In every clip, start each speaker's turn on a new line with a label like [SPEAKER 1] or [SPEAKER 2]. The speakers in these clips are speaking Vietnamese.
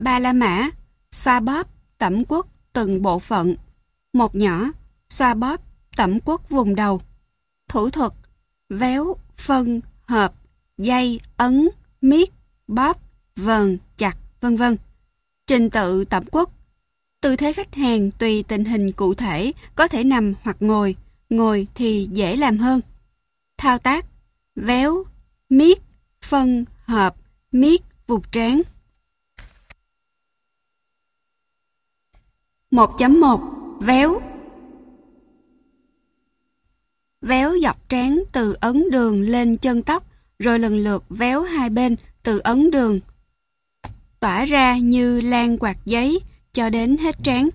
[SPEAKER 1] Ba la mã, xoa bóp, tẩm quất từng bộ phận. Một nhỏ, xoa bóp, tẩm quất vùng đầu. Thủ thuật, véo, phân, hợp, dây, ấn, miết, bóp, vờn, chặt, vân vân. Trình tự tẩm quất. Tư thế khách hàng tùy tình hình cụ thể, có thể nằm hoặc ngồi thì dễ làm hơn. Thao tác, véo, miết, phân, hợp, miết, vùng trán. 1.1 Véo. Véo dọc trán từ ấn đường lên chân tóc, rồi lần lượt véo hai bên từ ấn đường tỏa ra như lan quạt giấy cho đến hết trán.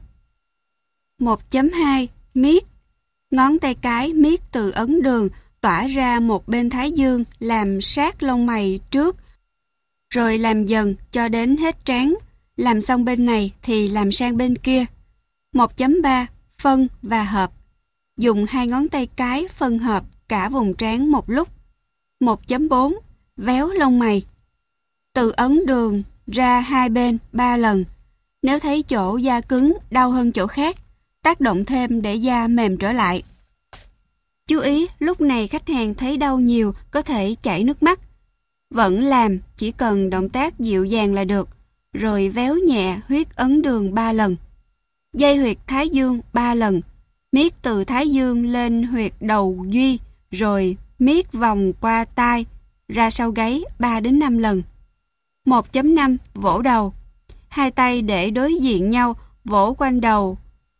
[SPEAKER 1] 1.2 Miết. Ngón tay cái miết từ ấn đường tỏa ra một bên thái dương làm sát lông mày trước, rồi làm dần cho đến hết trán. Làm xong bên này thì làm sang bên kia. 1.3 Phân và hợp. Dùng hai ngón tay cái phân hợp cả vùng trán một lúc. 1.4 Véo lông mày. Từ ấn đường ra hai bên 3 lần. Nếu thấy chỗ da cứng đau hơn chỗ khác, tác động thêm để da mềm trở lại. Chú ý, lúc này khách hàng thấy đau nhiều có thể chảy nước mắt. Vẫn làm, chỉ cần động tác dịu dàng là được. Rồi véo nhẹ huyết ấn đường 3 lần. Dây huyệt thái dương 3 lần. Miết từ thái dương lên huyệt đầu duy, rồi miết vòng qua tai, ra sau gáy 3 đến 5 lần. 1.5 Vỗ đầu. Hai tay để đối diện nhau, vỗ quanh đầu.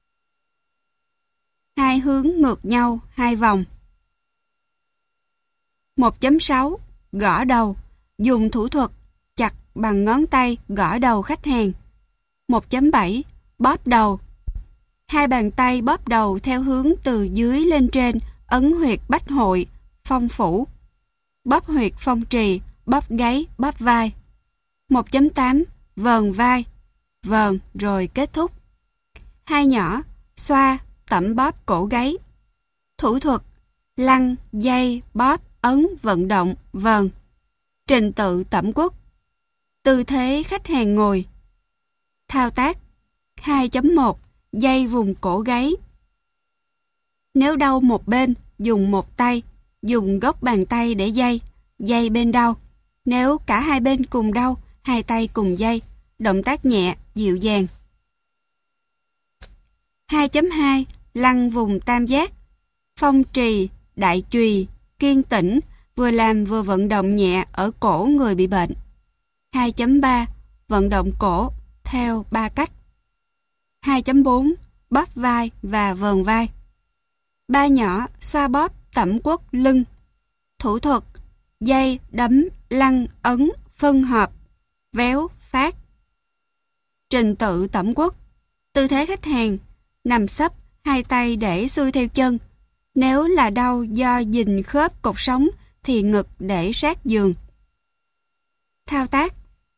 [SPEAKER 1] Hai hướng ngược nhau 2 vòng. 1.6 Gõ đầu. Dùng thủ thuật chặt bằng ngón tay gõ đầu khách hàng. 1.7 Bóp đầu. Hai bàn tay bóp đầu theo hướng từ dưới lên trên, ấn huyệt bách hội, phong phủ. Bóp huyệt phong trì, bóp gáy, bóp vai. 1.8 Vờn vai. Vờn rồi kết thúc. Hai nhỏ, xoa, tẩm bóp cổ gáy. Thủ thuật, lăn, dây, bóp, ấn, vận động, vờn. Trình tự tẩm quất. Tư thế khách hàng ngồi. Thao tác. 2.1 Dây vùng cổ gáy. Nếu đau một bên, dùng một tay, dùng gốc bàn tay để dây bên đau. Nếu cả hai bên cùng đau, hai tay cùng dây. Động tác nhẹ, dịu dàng. 2.2 Lăn vùng tam giác. Phong trì, đại chùy, kiên tĩnh, vừa làm vừa vận động nhẹ ở cổ người bị bệnh. 2.3 Vận động cổ theo 3 cách. 2.4 Bóp vai và vờn vai. Ba nhỏ, xoa bóp, tẩm quất lưng. Thủ thuật, dây, đấm, lăn, ấn, phân hợp, véo, phát. Trình tự tẩm quất. Tư thế khách hàng, nằm sấp, hai tay để xuôi theo chân. Nếu là đau do dình khớp cột sống thì ngực để sát giường. Thao tác.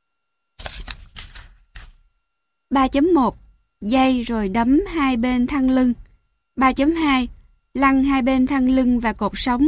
[SPEAKER 1] 3.1 Dây rồi đấm hai bên thắt lưng. 3.2 Lăn hai bên thắt lưng và cột sống.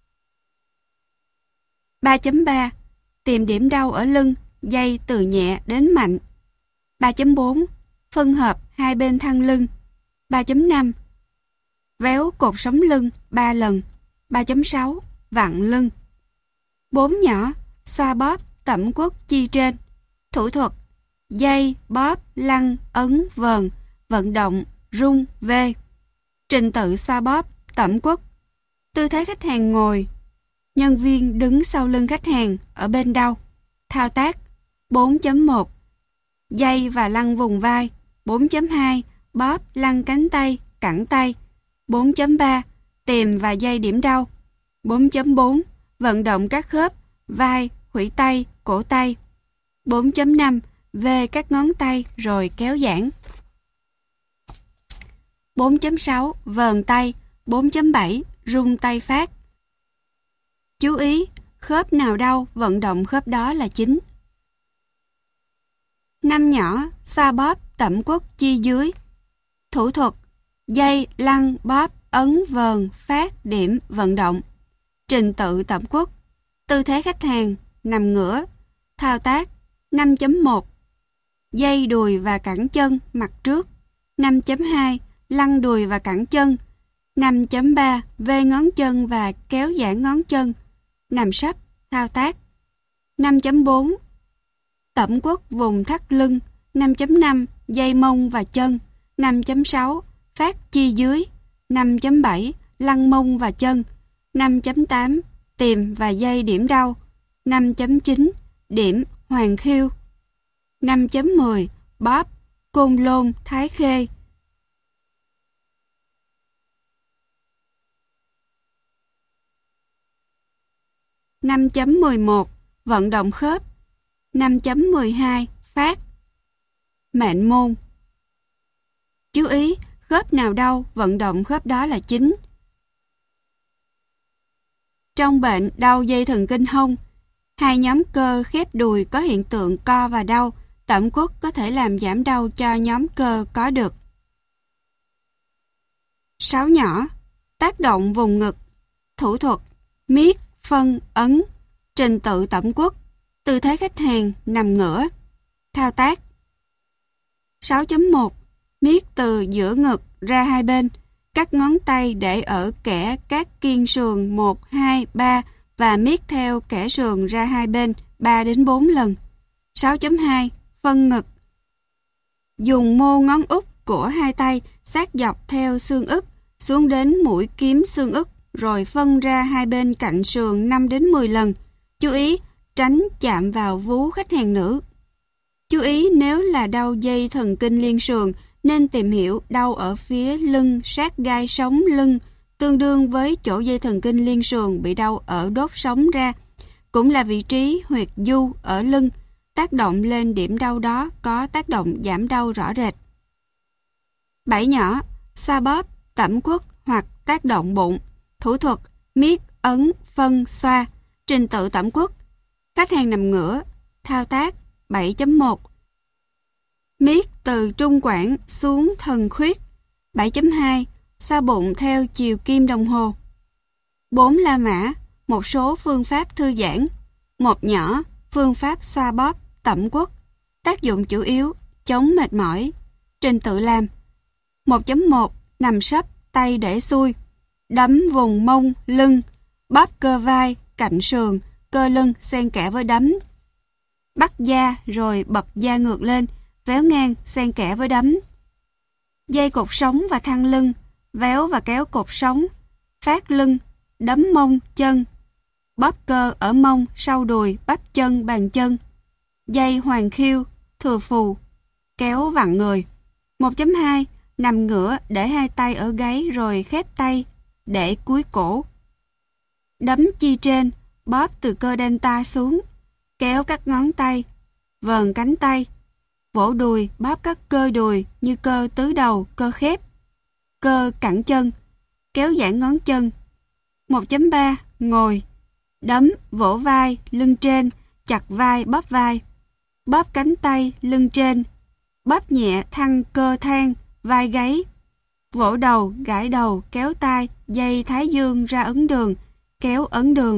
[SPEAKER 1] 3.3 Tìm điểm đau ở lưng, dây từ nhẹ đến mạnh. 3.4 Phân hợp hai bên thắt lưng. 3.5 Véo cột sống lưng 3 lần. 3.6 Vặn lưng. 4 nhỏ, xoa bóp, tẩm quất chi trên. Thủ thuật, dây, bóp, lăn, ấn, vờn, vận động, rung, vê. Trình tự xoa bóp, tẩm quất. Tư thế khách hàng ngồi. Nhân viên đứng sau lưng khách hàng, ở bên đau. Thao tác. 4.1 Dây và lăn vùng vai. 4.2 Bóp, lăn cánh tay, cẳng tay. 4.3 Tìm và dây điểm đau. 4.4 Vận động các khớp, vai, khuỷu tay, cổ tay. 4.5 Vê các ngón tay rồi kéo giãn. 4.6 Vờn tay. 4.7 Rung tay phát. Chú ý, khớp nào đau, vận động khớp đó là chính. 5 nhỏ, xoa bóp, tẩm quất chi dưới. Thủ thuật, dây, lăn, bóp, ấn, vờn, phát, điểm, vận động. Trình tự tẩm quất. Tư thế khách hàng, nằm ngửa. Thao tác. 5.1 dây đùi và cẳng chân mặt trước. 5.2 lăn đùi và cẳng chân. 5.3 vê ngón chân và kéo giãn ngón chân. Nằm sấp, thao tác. 5.4 tẩm quất vùng thắt lưng. 5.5 dây mông và chân. 5.6 phát chi dưới. 5.7 lăn mông và chân. 5.8 tìm và dây điểm đau. 5.9 điểm hoàng khiêu. 5.10 bóp côn lôn thái khê. Năm 5.11 vận động khớp. 5.12 phát mệnh môn. Chú ý, khớp nào đau, vận động khớp đó là chính. Trong bệnh đau dây thần kinh hông, hai nhóm cơ khép đùi có hiện tượng co và đau, tẩm quất có thể làm giảm đau cho nhóm cơ có được. 6 nhỏ, tác động vùng ngực, thủ thuật, miết, phân, ấn, trình tự tẩm quất, tư thế khách hàng, nằm ngửa, thao tác. 6.1 miết từ giữa ngực ra hai bên, các ngón tay để ở kẽ các kiên sườn 1, 2, 3 và miết theo kẽ sườn ra hai bên 3 đến 4 lần. 6.2 phân ngực, dùng mô ngón út của hai tay sát dọc theo xương ức xuống đến mũi kiếm xương ức rồi phân ra hai bên cạnh sườn 5 đến 10 lần. Chú ý tránh chạm vào vú khách hàng nữ. Chú ý nếu là đau dây thần kinh liên sườn nên tìm hiểu đau ở phía lưng sát gai sống lưng, tương đương với chỗ dây thần kinh liên sườn bị đau ở đốt sống ra, cũng là vị trí huyệt du ở lưng. Tác động lên điểm đau đó có tác động giảm đau rõ rệt. 7 nhỏ, xoa bóp, tẩm quất hoặc tác động bụng, thủ thuật, miết, ấn, phân, xoa, trình tự tẩm quất. Khách hàng nằm ngửa, thao tác. 7.1 miết từ trung quản xuống thần khuyết. 7.2 xoa bụng theo chiều kim đồng hồ. 4 La Mã, một số phương pháp thư giãn. 1 nhỏ, phương pháp xoa bóp, tẩm quất. Tác dụng chủ yếu, chống mệt mỏi. Trình tự làm. 1.1 nằm sấp, tay để xuôi. Đấm vùng mông, lưng. Bóp cơ vai, cạnh sườn, cơ lưng xen kẽ với đấm. Bắt da rồi bật da ngược lên, véo ngang xen kẽ với đấm. Dây cột sống và thăng lưng, véo và kéo cột sống, phát lưng, đấm mông, chân. Bóp cơ ở mông, sau đùi, bắp chân, bàn chân. Dây hoàng khiêu, thừa phù, kéo vặn người. 1.2 nằm ngửa để hai tay ở gáy rồi khép tay để cúi cổ. Đấm chi trên, bóp từ cơ delta xuống, kéo các ngón tay, vờn cánh tay, vỗ đùi, bóp các cơ đùi như cơ tứ đầu, cơ khép, cơ cẳng chân, kéo giãn ngón chân. 1.3 ngồi, đấm, vỗ vai, lưng trên, chặt vai, bóp cánh tay, lưng trên, bóp nhẹ thăng cơ thang, vai gáy, vỗ đầu, gãi đầu, kéo tai, dây thái dương ra ấn đường, kéo ấn đường.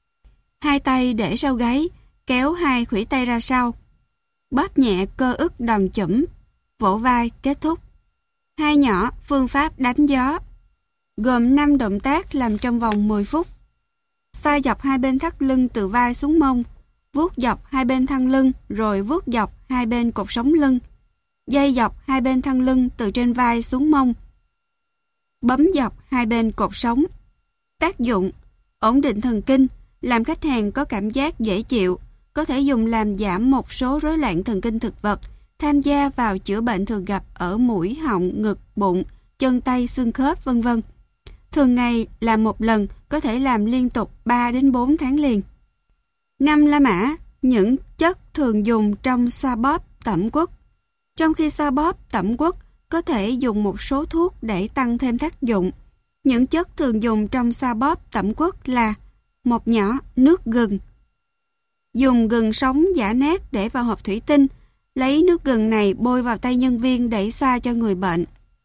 [SPEAKER 1] Hai tay để sau gáy, kéo hai khuỷu tay ra sau. Bóp nhẹ cơ ức đòn chủm, vỗ vai, kết thúc. 2 nhỏ, phương pháp đánh gió. Gồm 5 động tác làm trong vòng 10 phút. Xoa dọc hai bên thắt lưng từ vai xuống mông, vuốt dọc hai bên thắt lưng rồi vuốt dọc hai bên cột sống lưng. Dây dọc hai bên thắt lưng từ trên vai xuống mông. Bấm dọc hai bên cột sống. Tác dụng: ổn định thần kinh, làm khách hàng có cảm giác dễ chịu, có thể dùng làm giảm một số rối loạn thần kinh thực vật, tham gia vào chữa bệnh thường gặp ở mũi, họng, ngực, bụng, chân tay, xương khớp, vân vân. Thường ngày làm một lần, có thể làm liên tục 3 đến 4 tháng liền. 5 La Mã, những chất thường dùng trong xoa bóp, tẩm quất. Trong khi xoa bóp, tẩm quất, có thể dùng một số thuốc để tăng thêm tác dụng. Những chất thường dùng trong xoa bóp, tẩm quất là: 1 nhỏ, nước gừng. Dùng gừng sống giã nát để vào hộp thủy tinh, lấy nước gừng này bôi vào tay nhân viên để xoa cho người bệnh.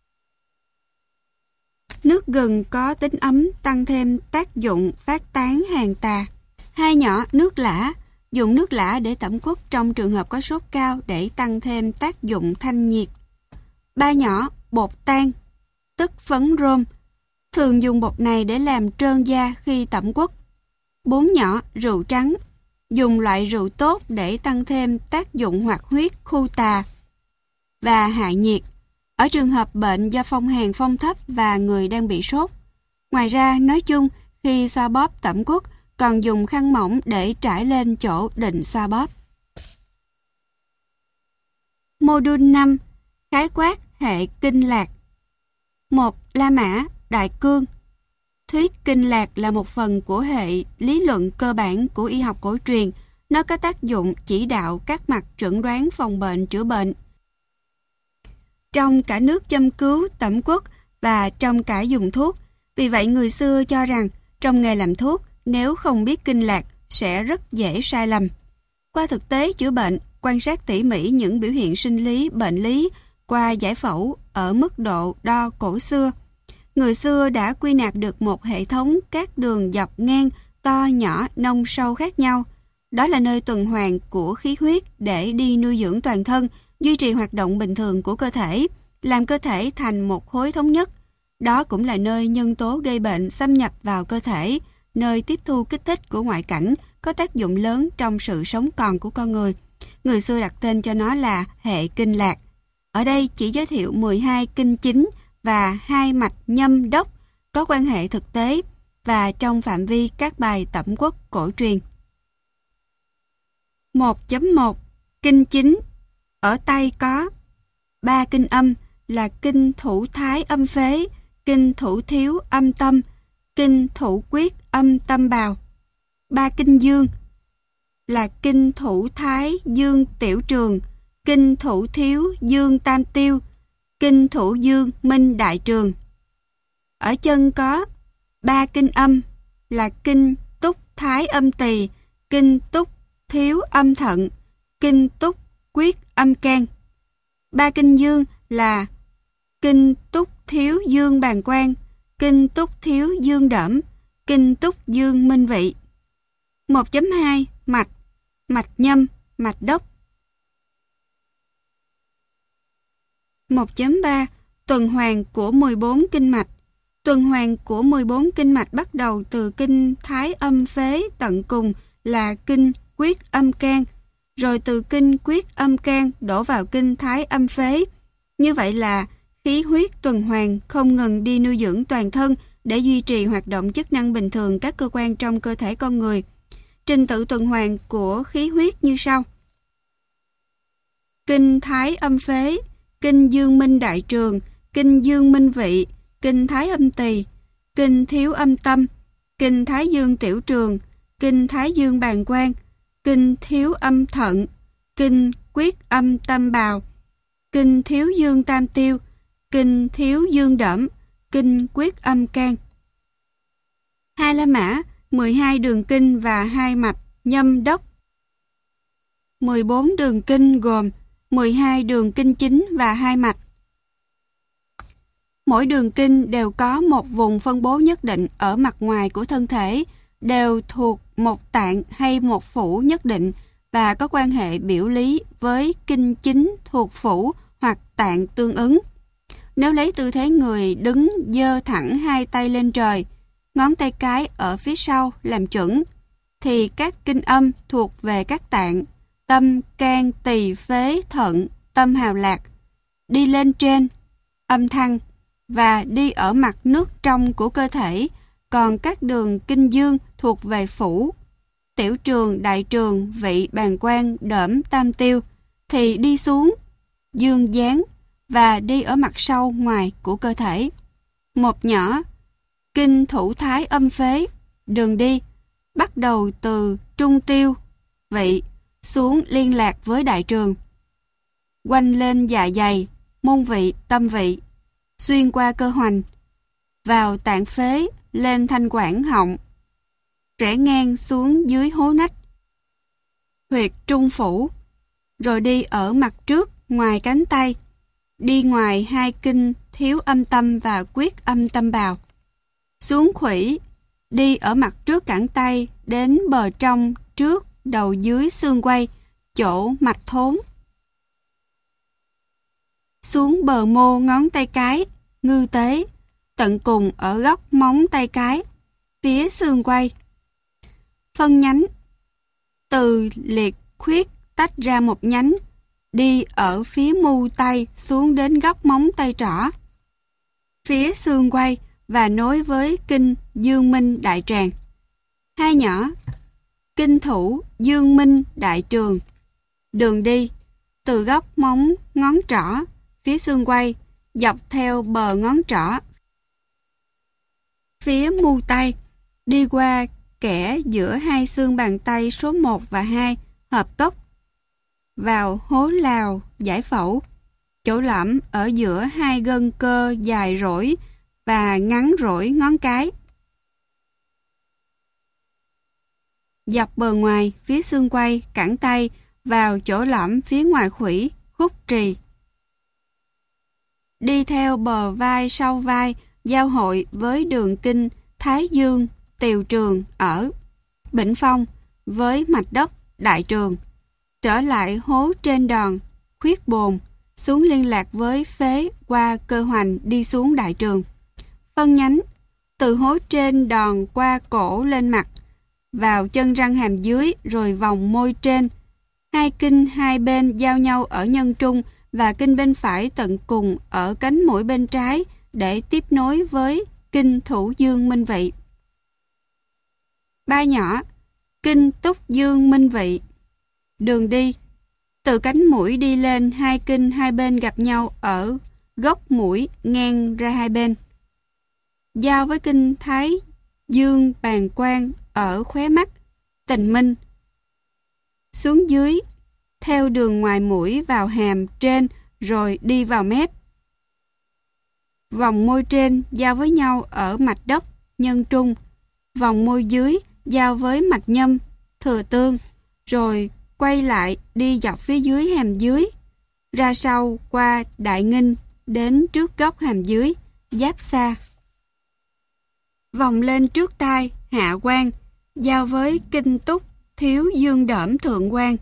[SPEAKER 1] Nước gừng có tính ấm, tăng thêm tác dụng phát tán hàn tà. 2 nhỏ, nước lã. Dùng nước lã để tẩm quất trong trường hợp có sốt cao để tăng thêm tác dụng thanh nhiệt. 3 nhỏ, bột tan, tức phấn rôm. Thường dùng bột này để làm trơn da khi tẩm quất. 4 nhỏ, rượu trắng. Dùng loại rượu tốt để tăng thêm tác dụng hoạt huyết, khu tà và hạ nhiệt. Ở trường hợp bệnh do phong hàn phong thấp và người đang bị sốt. Ngoài ra, nói chung, khi xoa bóp tẩm quất, còn dùng khăn mỏng để trải lên chỗ định xoa bóp. Mô-đun 5. Khái quát hệ kinh lạc. 1. La Mã, Đại Cương. Thuyết kinh lạc là một phần của hệ lý luận cơ bản của y học cổ truyền. Nó có tác dụng chỉ đạo các mặt chẩn đoán phòng bệnh chữa bệnh. Trong cả nước châm cứu, tẩm quất và trong cả dùng thuốc. Vì vậy người xưa cho rằng trong nghề làm thuốc, nếu không biết kinh lạc sẽ rất dễ sai lầm. Qua thực tế chữa bệnh, quan sát tỉ mỉ những biểu hiện sinh lý, bệnh lý qua giải phẫu ở mức độ đo cổ xưa. Người xưa đã quy nạp được một hệ thống các đường dọc ngang, to, nhỏ, nông, sâu khác nhau. Đó là nơi tuần hoàn của khí huyết để đi nuôi dưỡng toàn thân, duy trì hoạt động bình thường của cơ thể, làm cơ thể thành một khối thống nhất. Đó cũng là nơi nhân tố gây bệnh xâm nhập vào cơ thể, nơi tiếp thu kích thích của ngoại cảnh có tác dụng lớn trong sự sống còn của con người. Người xưa đặt tên cho nó là hệ kinh lạc. Ở đây chỉ giới thiệu 12 kinh chính và 2 mạch nhâm đốc có quan hệ thực tế và trong phạm vi các bài tẩm quất cổ truyền. 1.1 Kinh chính. Ở tay có 3 kinh âm là kinh thủ thái âm phế, kinh thủ thiếu âm tâm, kinh thủ quyết âm tâm bào. 3 kinh dương là kinh thủ thái dương tiểu trường, kinh thủ thiếu dương tam tiêu, kinh thủ dương minh đại trường. Ở chân có 3 kinh âm là kinh túc thái âm tỳ, kinh túc thiếu âm thận, kinh túc quyết âm can. 3 kinh dương là kinh túc thiếu dương bàng quang, kinh túc thiếu dương đẫm, kinh túc dương minh vị. 1.2 Mạch. Mạch nhâm, mạch đốc. 1.3 Tuần hoàn của 14 kinh mạch. Tuần hoàn của 14 kinh mạch bắt đầu từ kinh thái âm phế tận cùng là kinh quyết âm can, rồi từ kinh quyết âm can đổ vào kinh thái âm phế. Như vậy là khí huyết tuần hoàn không ngừng đi nuôi dưỡng toàn thân để duy trì hoạt động chức năng bình thường các cơ quan trong cơ thể con người. Trình tự tuần hoàn của khí huyết như sau. Kinh thái âm phế, kinh dương minh đại trường, kinh dương minh vị, kinh thái âm tỳ, kinh thiếu âm tâm, kinh thái dương tiểu trường, kinh thái dương bàng quang, kinh thiếu âm thận, kinh quyết âm tâm bào, kinh thiếu dương tam tiêu, kinh thiếu dương đẫm, kinh quyết âm can. 2 La Mã, 12 đường kinh và 2 mạch nhâm đốc. 14 đường kinh gồm 12 đường kinh chính và 2 mạch. Mỗi đường kinh đều có một vùng phân bố nhất định ở mặt ngoài của thân thể, đều thuộc một tạng hay một phủ nhất định và có quan hệ biểu lý với kinh chính thuộc phủ hoặc tạng tương ứng. Nếu lấy tư thế người đứng giơ thẳng 2 tay lên trời, ngón tay cái ở phía sau làm chuẩn, thì các kinh âm thuộc về các tạng tâm, can, tỳ, phế, thận, tâm hào lạc, đi lên trên, âm thăng, và đi ở mặt nước trong của cơ thể, còn các đường kinh dương thuộc về phủ, tiểu trường, đại trường, vị, bàng quang, đỡm, tam tiêu, thì đi xuống, dương gián, và đi ở mặt sau ngoài của cơ thể. 1 nhỏ, kinh thủ thái âm phế, đường đi, bắt đầu từ trung tiêu, vị, xuống liên lạc với đại trường, quanh lên dạ dày, môn vị, tâm vị, xuyên qua cơ hoành, vào tạng phế, lên thanh quản họng, rẽ ngang xuống dưới hố nách, huyệt trung phủ, rồi đi ở mặt trước, ngoài cánh tay, đi ngoài 2 kinh thiếu âm tâm và quyết âm tâm bào, xuống khuỷu, đi ở mặt trước cẳng tay đến bờ trong trước đầu dưới xương quay, chỗ mạch thốn. Xuống bờ mô ngón tay cái, ngư tế, tận cùng ở góc móng tay cái, phía xương quay. Phân nhánh. Từ liệt khuyết tách ra một nhánh, đi ở phía mu tay xuống đến góc móng tay trỏ, phía xương quay và nối với kinh dương minh đại tràng. Hai nhỏ. Kinh thủ dương minh đại trường. Đường đi. Từ góc móng ngón trỏ, phía xương quay, dọc theo bờ ngón trỏ, phía mu tay, đi qua kẽ giữa hai xương bàn tay số 1 và 2, hợp tốc, vào hố lào giải phẫu, chỗ lõm ở giữa hai gân cơ dài rỗi và ngắn rỗi ngón cái. Dọc bờ ngoài, phía xương quay, cẳng tay, vào chỗ lõm phía ngoài khuỷu, khúc trì. Đi theo bờ vai sau vai, giao hội với đường kinh Thái Dương, Tiều Trường ở Bỉnh Phong với mạch đốc Đại Trường, trở lại hố trên đòn, khuyết bồn, xuống liên lạc với phế qua cơ hoành đi xuống Đại Trường. Phân nhánh. Từ hố trên đòn qua cổ lên mặt, vào chân răng hàm dưới rồi vòng môi trên. Hai kinh hai bên giao nhau ở nhân trung và kinh bên phải tận cùng ở cánh mũi bên trái để tiếp nối với kinh thủ dương minh vị. Ba nhỏ. Kinh túc dương minh vị. Đường đi. Từ cánh mũi đi lên, hai kinh hai bên gặp nhau ở gốc mũi ngang ra hai bên, giao với kinh thái dương bàng quang ở khóe mắt, tình minh. Xuống dưới, theo đường ngoài mũi vào hàm trên rồi đi vào mép. Vòng môi trên giao với nhau ở mạch đốc, nhân trung. Vòng môi dưới giao với mạch nhâm, thừa tương, rồi quay lại đi dọc phía dưới hàm dưới, ra sau qua đại nghinh đến trước góc hàm dưới, giáp xa. Vòng lên trước tai, hạ quan, giao với kinh túc, thiếu dương đỡm thượng quan.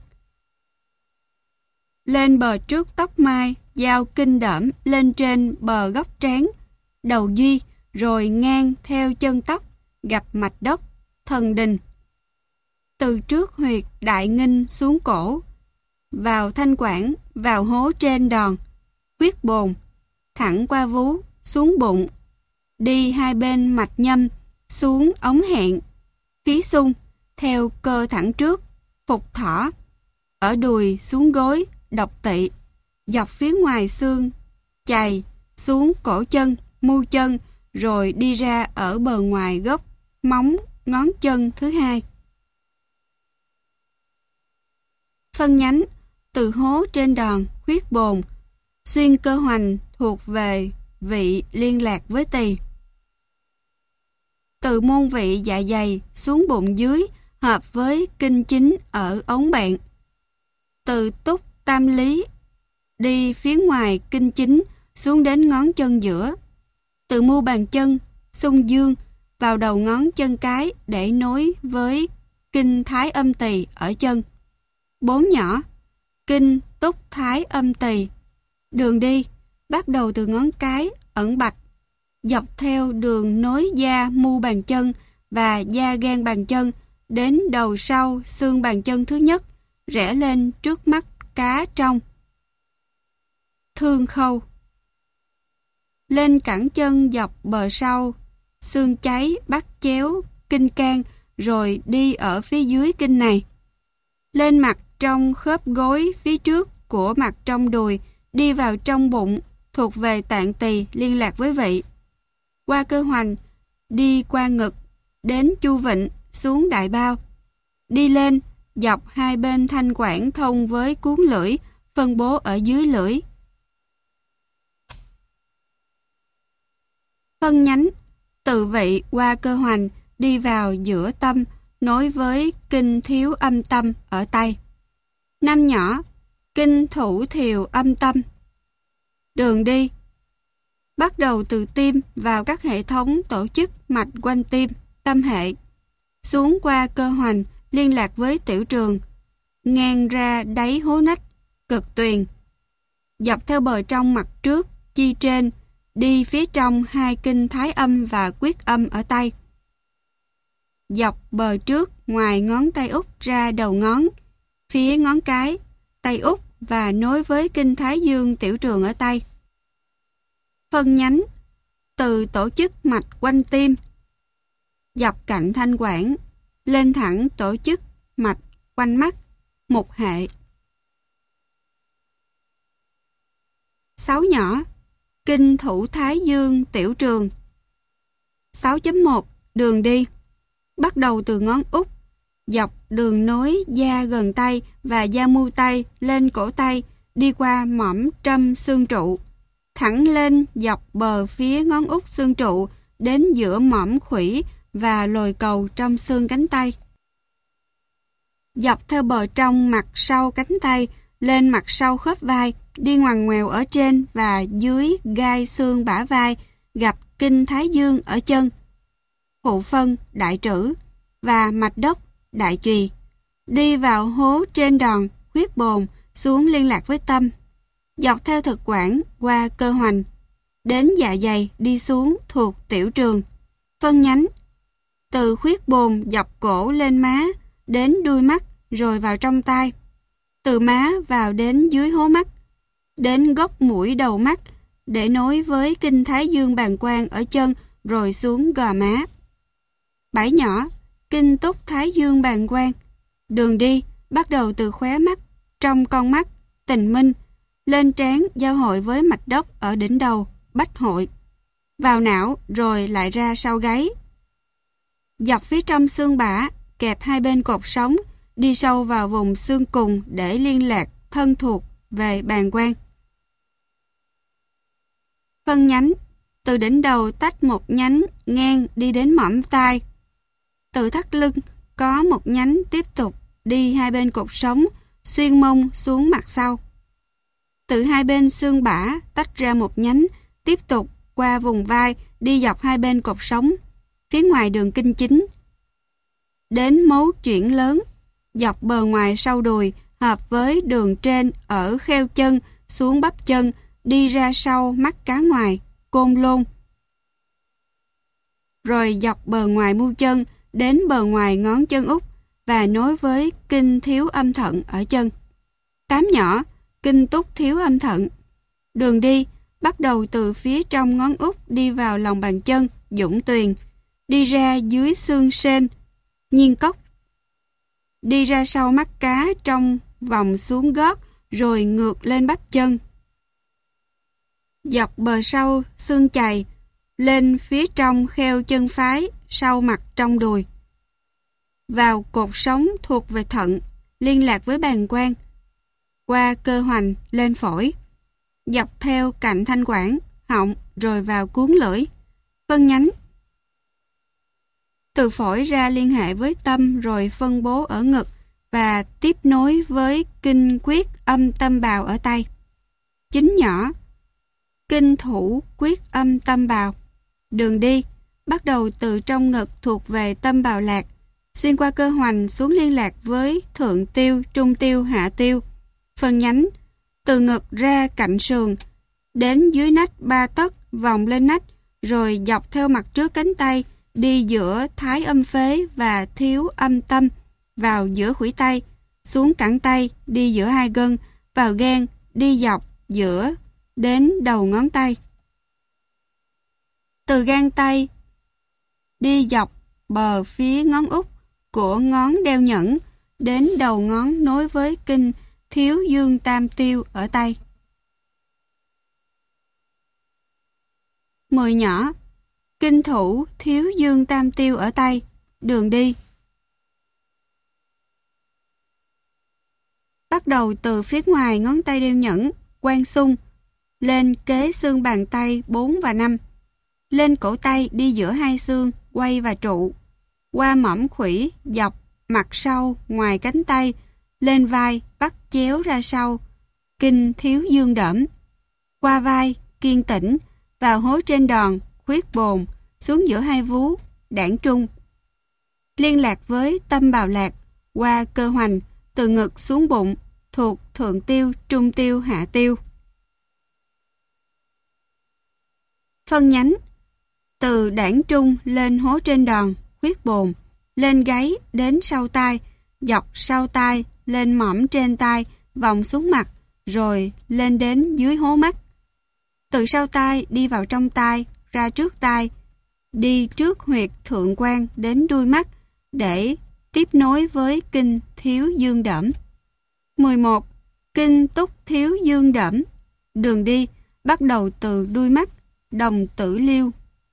[SPEAKER 1] Lên bờ trước tóc mai, giao kinh đỡm lên trên bờ góc trán, đầu duy, rồi ngang theo chân tóc, gặp mạch đốc, thần đình. Từ trước huyệt đại nghinh xuống cổ, vào thanh quản, vào hố trên đòn, huyết bồn, thẳng qua vú, xuống bụng, đi hai bên mạch nhâm, xuống ống hẹn, khí sung, theo cơ thẳng trước, phục thỏ, ở đùi xuống gối, độc tỵ, dọc phía ngoài xương, chày, xuống cổ chân, mu chân, rồi đi ra ở bờ ngoài gốc, móng, ngón chân thứ hai. Phân nhánh. Từ hố trên đòn, khuyết bồn, xuyên cơ hoành thuộc về vị liên lạc với tỳ. Từ môn vị dạ dày xuống bụng dưới, hợp với kinh chính ở ống bạn. Từ túc tam lý, đi phía ngoài kinh chính xuống đến ngón chân giữa. Từ mu bàn chân, xung dương, vào đầu ngón chân cái để nối với kinh thái âm tỳ ở chân. Bốn nhỏ. Kinh túc thái âm tỳ. Đường đi. Bắt đầu từ ngón cái, ẩn bạch, dọc theo đường nối da mu bàn chân và da gan bàn chân đến đầu sau xương bàn chân thứ nhất, rẽ lên trước mắt cá trong. Thương khâu. Lên cẳng chân dọc bờ sau, xương cháy bắt chéo kinh can, rồi đi ở phía dưới kinh này. Lên mặt trong khớp gối phía trước của mặt trong đùi, đi vào trong bụng, thuộc về tạng tỳ liên lạc với vị. Qua cơ hoành, đi qua ngực, đến chu vịnh, xuống đại bao. Đi lên, dọc hai bên thanh quản thông với cuốn lưỡi, phân bố ở dưới lưỡi. Phân nhánh. Từ vị qua cơ hoành, đi vào giữa tâm, nối với kinh thiếu âm tâm ở tay. Năm nhỏ. Kinh thủ thiều âm tâm. Đường đi. Bắt đầu từ tim vào các hệ thống tổ chức mạch quanh tim, tâm hệ. Xuống qua cơ hoành, liên lạc với tiểu trường, ngang ra đáy hố nách, cực tuyền. Dọc theo bờ trong mặt trước, chi trên, đi phía trong hai kinh thái âm và quyết âm ở tay. Dọc bờ trước ngoài ngón tay út ra đầu ngón, phía ngón cái, tay út và nối với kinh thái dương tiểu trường ở tay. Phân nhánh từ tổ chức mạch quanh tim, dọc cạnh thanh quản, lên thẳng tổ chức mạch quanh mắt, một hệ. 6 nhỏ, kinh thủ thái dương tiểu trường. 6.1 đường đi, bắt đầu từ ngón út, dọc đường nối da gần tay và da mu tay lên cổ tay, đi qua mỏm trâm xương trụ, thẳng lên dọc bờ phía ngón út xương trụ đến giữa mỏm khuỷu và lồi cầu trong xương cánh tay. Dọc theo bờ trong mặt sau cánh tay lên mặt sau khớp vai, đi ngoằn ngoèo ở trên và dưới gai xương bả vai, gặp kinh thái dương ở chân, phụ phân đại trữ và mạch đốc đại chùy, đi vào hố trên đòn huyết bồn xuống liên lạc với tâm, dọc theo thực quản qua cơ hoành đến dạ dày đi xuống thuộc tiểu trường. Phân nhánh từ huyết bồn dọc cổ lên má đến đuôi mắt rồi vào trong tai, từ má vào đến dưới hố mắt, đến gốc mũi đầu mắt để nối với kinh thái dương bàng quang ở chân rồi xuống gò má. 7 nhỏ, kinh túc thái dương bàng quang. Đường đi bắt đầu từ khóe mắt, trong con mắt, tình minh, lên trán giao hội với mạch đốc ở đỉnh đầu, bách hội, vào não rồi lại ra sau gáy. Dọc phía trong xương bả, kẹp hai bên cột sống, đi sâu vào vùng xương cùng để liên lạc thân thuộc về bàng quang. Phân nhánh từ đỉnh đầu tách một nhánh ngang đi đến mỏm tai. Từ thắt lưng có một nhánh tiếp tục đi hai bên cột sống, xuyên mông xuống mặt sau. Từ hai bên xương bả tách ra một nhánh tiếp tục qua vùng vai, đi dọc hai bên cột sống, phía ngoài đường kinh chính, đến mấu chuyển lớn, dọc bờ ngoài sau đùi, hợp với đường trên ở kheo chân xuống bắp chân, đi ra sau mắt cá ngoài, côn lôn. Rồi dọc bờ ngoài mu chân đến bờ ngoài ngón chân út và nối với kinh thiếu âm thận ở chân. 8 nhỏ, kinh túc thiếu âm thận. Đường đi bắt đầu từ phía trong ngón út đi vào lòng bàn chân, dũng tuyền, đi ra dưới xương sên, nhiên cốc, đi ra sau mắt cá trong vòng xuống gót rồi ngược lên bắp chân. Dọc bờ sau xương chày, lên phía trong kheo chân phái, sau mặt trong đùi. Vào cột sống thuộc về thận, liên lạc với bàng quang, qua cơ hoành lên phổi, dọc theo cạnh thanh quản, họng rồi vào cuốn lưỡi. Phân nhánh từ phổi ra liên hệ với tâm rồi phân bố ở ngực và tiếp nối với kinh quyết âm tâm bào ở tay. 9 nhỏ, kinh thủ quyết âm tâm bào. Đường đi bắt đầu từ trong ngực thuộc về tâm bào lạc, xuyên qua cơ hoành xuống liên lạc với thượng tiêu, trung tiêu, hạ tiêu. Phân nhánh từ ngực ra cạnh sườn, đến dưới nách 3 tấc, vòng lên nách, rồi dọc theo mặt trước cánh tay, đi giữa thái âm phế và thiếu âm tâm, vào giữa khuỷu tay, xuống cẳng tay, đi giữa hai gân, vào gan, đi dọc giữa đến đầu ngón tay. Từ gan tay đi dọc bờ phía ngón út của ngón đeo nhẫn đến đầu ngón nối với kinh thiếu dương tam tiêu ở tay. 10 nhỏ, kinh thủ thiếu dương tam tiêu ở tay. Đường đi bắt đầu từ phía ngoài ngón tay đeo nhẫn, quan xung, lên kế xương bàn tay 4 và 5, lên cổ tay đi giữa hai xương, quay và trụ, qua mỏm khuỷu, dọc, mặt sau, ngoài cánh tay, lên vai, bắt chéo ra sau, kinh thiếu dương đỡm, qua vai, kiên tĩnh, vào hố trên đòn, khuyết bồn, xuống giữa hai vú, đảng trung. Liên lạc với tâm bào lạc, qua cơ hoành, từ ngực xuống bụng, thuộc thượng tiêu, trung tiêu, hạ tiêu. Phân nhánh: từ đảng trung lên hố trên đòn, huyết bồn, lên gáy đến sau tai, dọc sau tai, lên mõm trên tai, vòng xuống mặt, rồi lên đến dưới hố mắt. Từ sau tai đi vào trong tai, ra trước tai, đi trước huyệt thượng quan đến đuôi mắt để tiếp nối với kinh thiếu dương đỡm. 11. Kinh túc thiếu dương đỡm. Đường đi bắt đầu từ đuôi mắt, đồng tử liêu,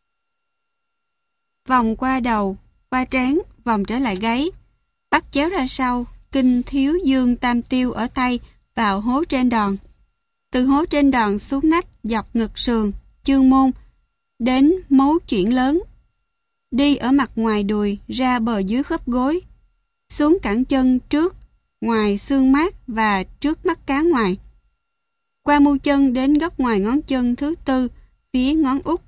[SPEAKER 1] vòng qua đầu, qua trán, vòng trở lại gáy, bắt chéo ra sau, kinh thiếu dương tam tiêu ở tay vào hố trên đòn. Từ hố trên đòn xuống nách, dọc ngực sườn, chương môn, đến mấu chuyển lớn. Đi ở mặt ngoài đùi, ra bờ dưới khớp gối, xuống cẳng chân trước, ngoài xương mát và trước mắt cá ngoài. Qua mu chân đến góc ngoài ngón chân thứ tư, phía ngón út.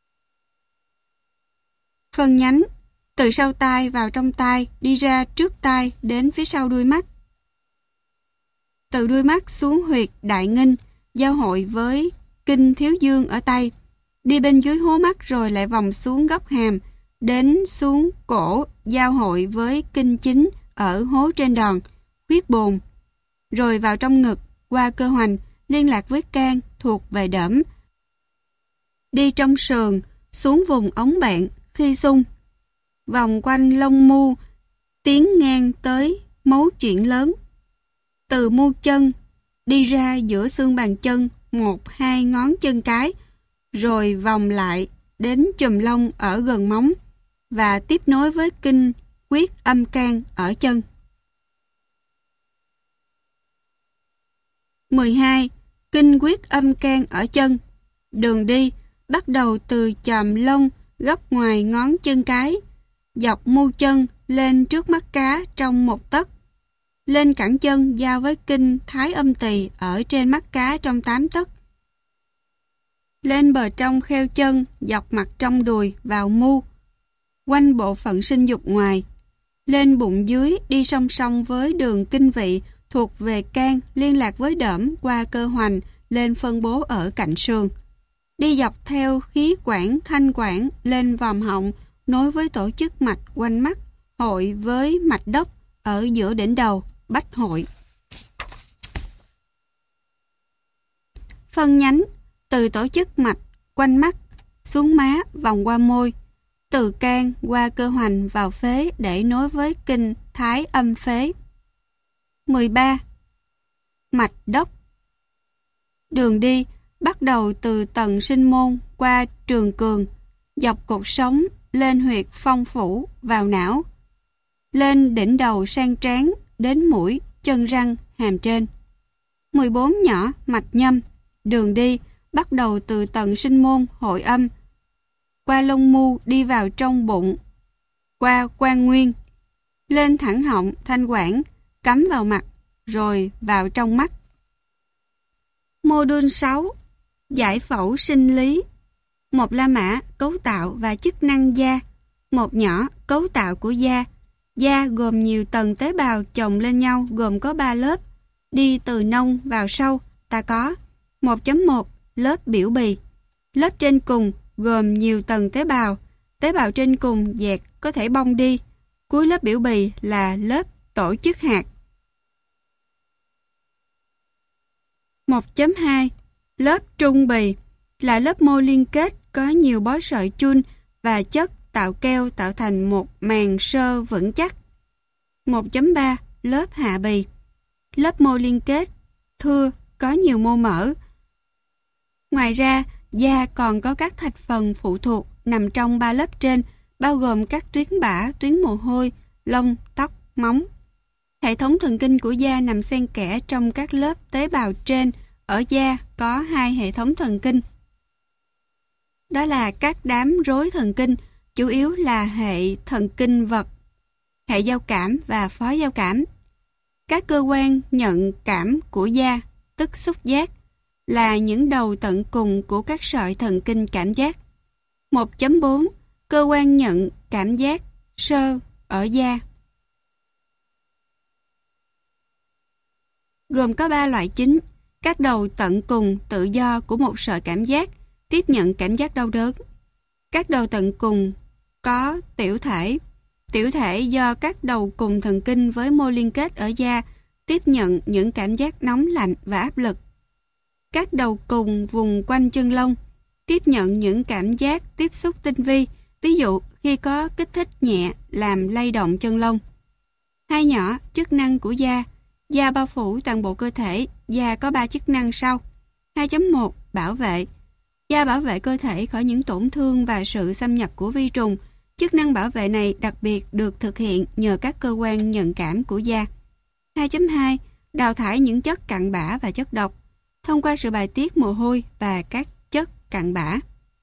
[SPEAKER 1] Phân nhánh: từ sau tai vào trong tai, đi ra trước tai đến phía sau đuôi mắt. Từ đuôi mắt xuống huyệt đại nghinh, giao hội với kinh thiếu dương ở tay, đi bên dưới hố mắt rồi lại vòng xuống góc hàm, đến xuống cổ, giao hội với kinh chính ở hố trên đòn, huyết bồn, rồi vào trong ngực, qua cơ hoành, liên lạc với can, thuộc về đỡm. Đi trong sườn, xuống vùng ống bạn, khi sung, vòng quanh lông mu, tiến ngang tới mấu chuyển lớn. Từ mu chân, đi ra giữa xương bàn chân, 1-2 ngón chân cái, rồi vòng lại đến chùm lông ở gần móng và tiếp nối với kinh huyết âm can ở chân. 12. Kinh huyết âm can ở chân. Đường đi bắt đầu từ chòm lông góc ngoài ngón chân cái, dọc mu chân lên trước mắt cá trong 1 tấc, lên cẳng chân giao với kinh thái âm tỳ ở trên mắt cá trong 8 tấc, lên bờ trong kheo chân, dọc mặt trong đùi vào mu, quanh bộ phận sinh dục ngoài, lên bụng dưới đi song song với đường kinh vị thuộc về can, liên lạc với đỡm qua cơ hoành, lên phân bố ở cạnh sườn, đi dọc theo khí quản, thanh quản, lên vòm họng, nối với tổ chức mạch quanh mắt, hội với mạch đốc ở giữa đỉnh đầu, bách hội. Phân nhánh: từ tổ chức mạch quanh mắt xuống má, vòng qua môi, từ can qua cơ hoành vào phế để nối với kinh thái âm phế. 13. Mạch đốc. Đường đi bắt đầu từ tầng sinh môn qua trường cường, dọc cột sống lên huyệt phong phủ vào não, lên đỉnh đầu sang trán đến mũi, chân răng, hàm trên. 14. Nhỏ mạch nhâm. Đường đi bắt đầu từ tầng sinh môn hội âm, qua lông mu đi vào trong bụng, qua quan nguyên, lên thẳng họng, thanh quản, cắm vào mặt, rồi vào trong mắt. Mô-đun 6. Giải phẫu sinh lý. 1. La mã, cấu tạo và chức năng da. 1. Nhỏ, cấu tạo của da. Da gồm nhiều tầng tế bào chồng lên nhau, gồm có 3 lớp. Đi từ nông vào sâu, ta có 1.1. Lớp biểu bì. Lớp trên cùng gồm nhiều tầng tế bào trên cùng dẹt có thể bong đi. Cuối lớp biểu bì là lớp tổ chức hạt. 1.2. Lớp trung bì là lớp mô liên kết có nhiều bó sợi chun và chất tạo keo tạo thành một màng sơ vững chắc. 1.3. Lớp hạ bì. Lớp mô liên kết thưa có nhiều mô mỡ. Ngoài ra, da còn có các thành phần phụ thuộc nằm trong 3 lớp trên, bao gồm các tuyến bã, tuyến mồ hôi, lông, tóc, móng. Hệ thống thần kinh của da nằm xen kẽ trong các lớp tế bào trên. Ở da có 2 hệ thống thần kinh. Đó là các đám rối thần kinh, chủ yếu là hệ thần kinh vật, hệ giao cảm và phó giao cảm. Các cơ quan nhận cảm của da, tức xúc giác, là những đầu tận cùng của các sợi thần kinh cảm giác. 1.4. Cơ quan nhận cảm giác sơ ở da. gồm có 3 loại chính. Các đầu tận cùng tự do của một sợi cảm giác tiếp nhận cảm giác đau đớn. Các đầu tận cùng có tiểu thể. Tiểu thể do các đầu cùng thần kinh với mô liên kết ở da tiếp nhận những cảm giác nóng lạnh và áp lực. Các đầu cùng vùng quanh chân lông tiếp nhận những cảm giác tiếp xúc tinh vi, ví dụ khi có kích thích nhẹ làm lay động chân lông. 2 nhỏ, chức năng của da. Da bao phủ toàn bộ cơ thể, da có 3 chức năng sau. 2.1 Bảo vệ. Da bảo vệ cơ thể khỏi những tổn thương và sự xâm nhập của vi trùng. Chức năng bảo vệ này đặc biệt được thực hiện nhờ các cơ quan nhận cảm của da. 2.2 Đào thải những chất cặn bã và chất độc thông qua sự bài tiết mồ hôi và các chất cặn bã.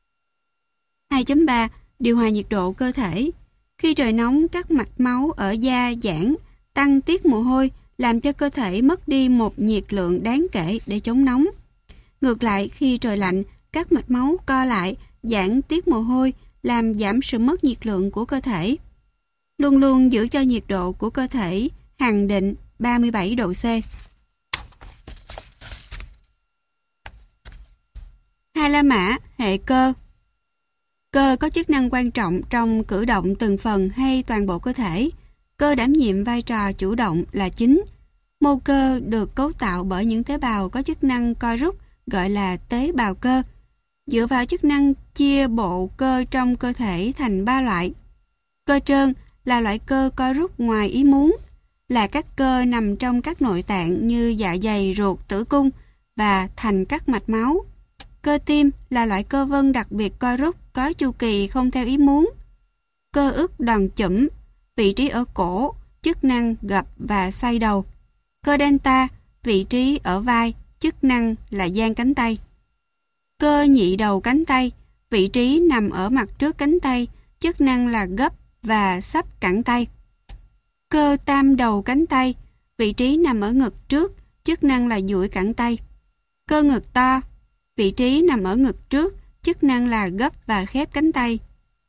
[SPEAKER 1] 2.3 Điều hòa nhiệt độ cơ thể. Khi trời nóng, các mạch máu ở da giãn, tăng tiết mồ hôi, làm cho cơ thể mất đi một nhiệt lượng đáng kể để chống nóng. Ngược lại, khi trời lạnh, các mạch máu co lại, giãn tiết mồ hôi, làm giảm sự mất nhiệt lượng của cơ thể. Luôn luôn giữ cho nhiệt độ của cơ thể hằng định 37 độ C. Hai la mã, hệ cơ. Cơ có chức năng quan trọng trong cử động từng phần hay toàn bộ cơ thể. Cơ đảm nhiệm vai trò chủ động là chính. Mô cơ được cấu tạo bởi những tế bào có chức năng co rút, gọi là tế bào cơ. Dựa vào chức năng chia bộ cơ trong cơ thể thành 3 loại. Cơ trơn là loại cơ co rút ngoài ý muốn, là các cơ nằm trong các nội tạng như dạ dày, ruột, tử cung và thành các mạch máu. Cơ tim là loại cơ vân đặc biệt co rút, có chu kỳ không theo ý muốn. Cơ ức đòn chủm, vị trí ở cổ, chức năng gập và xoay đầu. Cơ delta, vị trí ở vai, chức năng là dang cánh tay. Cơ nhị đầu cánh tay, vị trí nằm ở mặt trước cánh tay, chức năng là gấp và xấp cẳng tay. Cơ tam đầu cánh tay, vị trí nằm ở ngực trước, chức năng là duỗi cẳng tay. Cơ ngực to, vị trí nằm ở ngực trước, chức năng là gấp và khép cánh tay.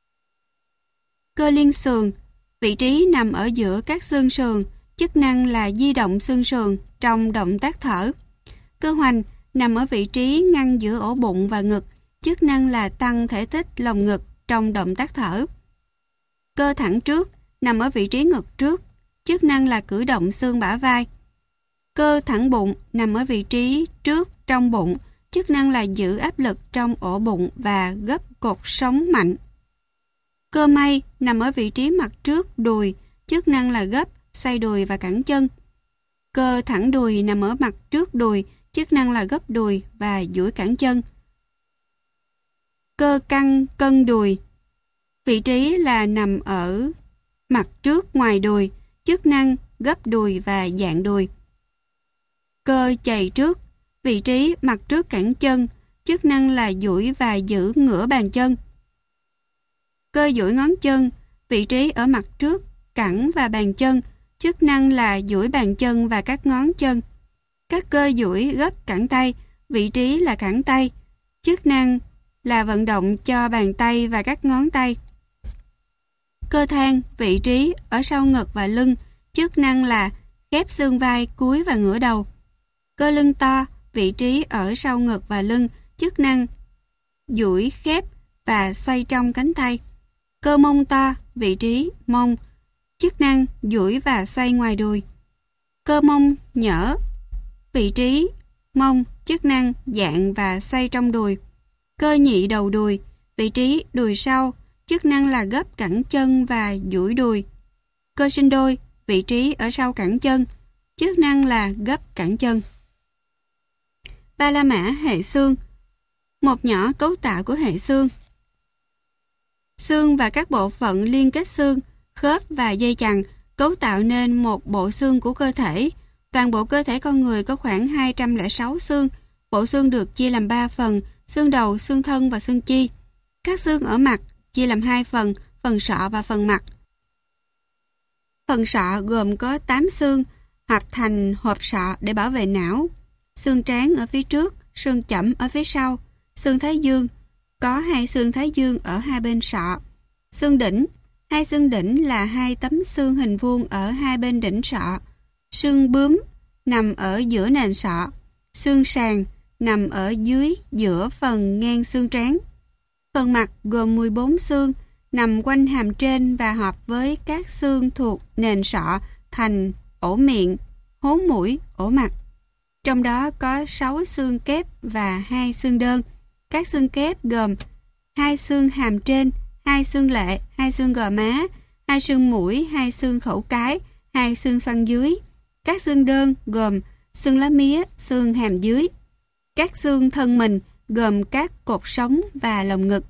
[SPEAKER 1] Cơ liên sườn, vị trí nằm ở giữa các xương sườn, chức năng là di động xương sườn trong động tác thở. Cơ hoành nằm ở vị trí ngăn giữa ổ bụng và ngực, chức năng là tăng thể tích lồng ngực trong động tác thở. Cơ thẳng trước nằm ở vị trí ngực trước, chức năng là cử động xương bả vai. Cơ thẳng bụng nằm ở vị trí trước trong bụng, chức năng là giữ áp lực trong ổ bụng và gấp cột sống mạnh. Cơ may nằm ở vị trí mặt trước đùi, chức năng là gấp, xoay đùi và cẳng chân. Cơ thẳng đùi nằm ở mặt trước đùi, chức năng là gấp đùi và duỗi cẳng chân. Cơ căng cân đùi, vị trí là nằm ở mặt trước ngoài đùi, chức năng gấp đùi và dạn đùi. Cơ chày trước, vị trí mặt trước cẳng chân, chức năng là duỗi và giữ ngửa bàn chân. Cơ duỗi ngón chân, vị trí ở mặt trước cẳng và bàn chân, chức năng là duỗi bàn chân và các ngón chân. Các cơ duỗi gấp cẳng tay, vị trí là cẳng tay, chức năng là vận động cho bàn tay và các ngón tay. Cơ thang, vị trí ở sau ngực và lưng, chức năng là khép xương vai, cúi và ngửa đầu. Cơ lưng to, vị trí ở sau ngực và lưng, chức năng duỗi khép và xoay trong cánh tay. Cơ mông to, vị trí mông, chức năng duỗi và xoay ngoài đùi. Cơ mông nhỡ, vị trí mông, chức năng dạn và xoay trong đùi. Cơ nhị đầu đùi, vị trí đùi sau, chức năng là gấp cẳng chân và duỗi đùi. Cơ sinh đôi, vị trí ở sau cẳng chân, chức năng là gấp cẳng chân. Ba la mã hệ xương. Một nhỏ cấu tạo của hệ xương. Xương và các bộ phận liên kết xương, khớp và dây chằng cấu tạo nên một bộ xương của cơ thể. Toàn bộ cơ thể con người có khoảng 206 xương. Bộ xương được chia làm 3 phần, xương đầu, xương thân và xương chi. Các xương ở mặt chia làm 2 phần, phần sọ và phần mặt. Phần sọ gồm có 8 xương, hợp thành hộp sọ để bảo vệ não. Xương trán ở phía trước, xương chẩm ở phía sau. Xương thái dương, có 2 xương thái dương ở hai bên sọ. Xương đỉnh, 2 xương đỉnh là 2 tấm xương hình vuông ở hai bên đỉnh sọ. Xương bướm nằm ở giữa nền sọ. Xương sàn nằm ở dưới giữa phần ngang xương trán. Phần mặt gồm 14 xương, nằm quanh hàm trên và hợp với các xương thuộc nền sọ thành ổ miệng, hố mũi, ổ mặt. Trong đó có 6 xương kép và 2 xương đơn. Các xương kép gồm 2 xương hàm trên, 2 xương lệ, 2 xương gò má, 2 xương mũi, 2 xương khẩu cái, 2 xương xoăn dưới. Các xương đơn gồm xương lá mía, xương hàm dưới. Các xương thân mình gồm các cột sống và lồng ngực.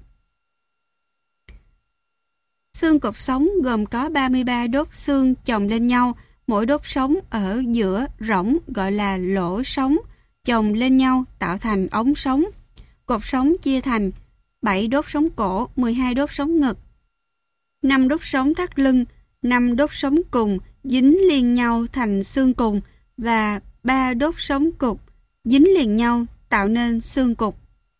[SPEAKER 1] Xương cột sống gồm có 33 đốt xương chồng lên nhau, mỗi đốt sống ở giữa rỗng gọi là lỗ sống, chồng lên nhau tạo thành ống sống. Cột sống chia thành 7 đốt sống cổ, 12 đốt sống ngực, 5 đốt sống thắt lưng, 5 đốt sống cùng dính liền nhau thành xương cùng và 3 đốt sống cục dính liền nhau tạo nên xương cục.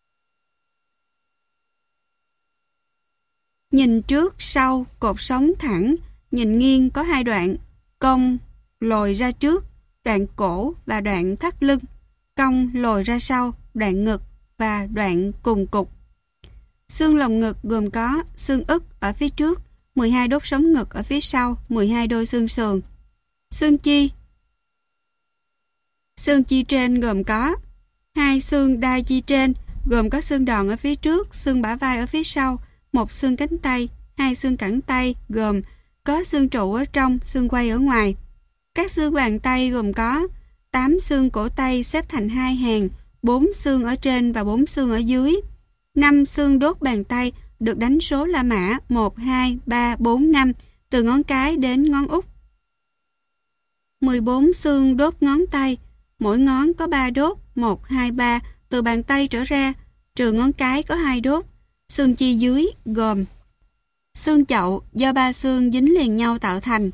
[SPEAKER 1] Nhìn trước sau cột sống thẳng, nhìn nghiêng có 2 đoạn, cong lồi ra trước, đoạn cổ và đoạn thắt lưng, cong lồi ra sau, đoạn ngực và đoạn cùng cục. Xương lồng ngực gồm có xương ức ở phía trước, 12 đốt sống ngực ở phía sau, 12 đôi xương sườn. Xương chi trên gồm có 2 xương đai chi trên, gồm có xương đòn ở phía trước, xương bả vai ở phía sau, 1 xương cánh tay, 2 xương cẳng tay gồm có xương trụ ở trong, xương quay ở ngoài. Các xương bàn tay gồm có 8 xương cổ tay xếp thành 2 hàng, 4 xương ở trên và 4 xương ở dưới. 5 xương đốt bàn tay được đánh số La Mã 1, 2, 3, 4, 5 từ ngón cái đến ngón út. 14 xương đốt ngón tay, mỗi ngón có 3 đốt 1, 2, 3 từ bàn tay trở ra, trừ ngón cái có 2 đốt. Xương chi dưới gồm xương chậu do 3 xương dính liền nhau tạo thành,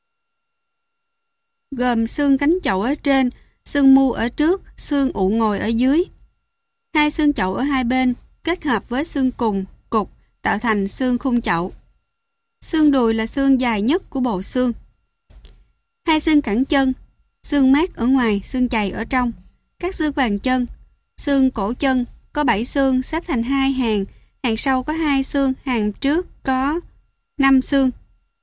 [SPEAKER 1] gồm xương cánh chậu ở trên, xương mu ở trước, xương ụ ngồi ở dưới. 2 xương chậu ở hai bên kết hợp với xương cùng, cục tạo thành xương khung chậu. Xương đùi là xương dài nhất của bộ xương. 2 xương cẳng chân, xương mát ở ngoài, xương chày ở trong. Các xương bàn chân, xương cổ chân có 7 xương xếp thành 2 hàng, hàng sau có 2 xương, hàng trước có 5 xương.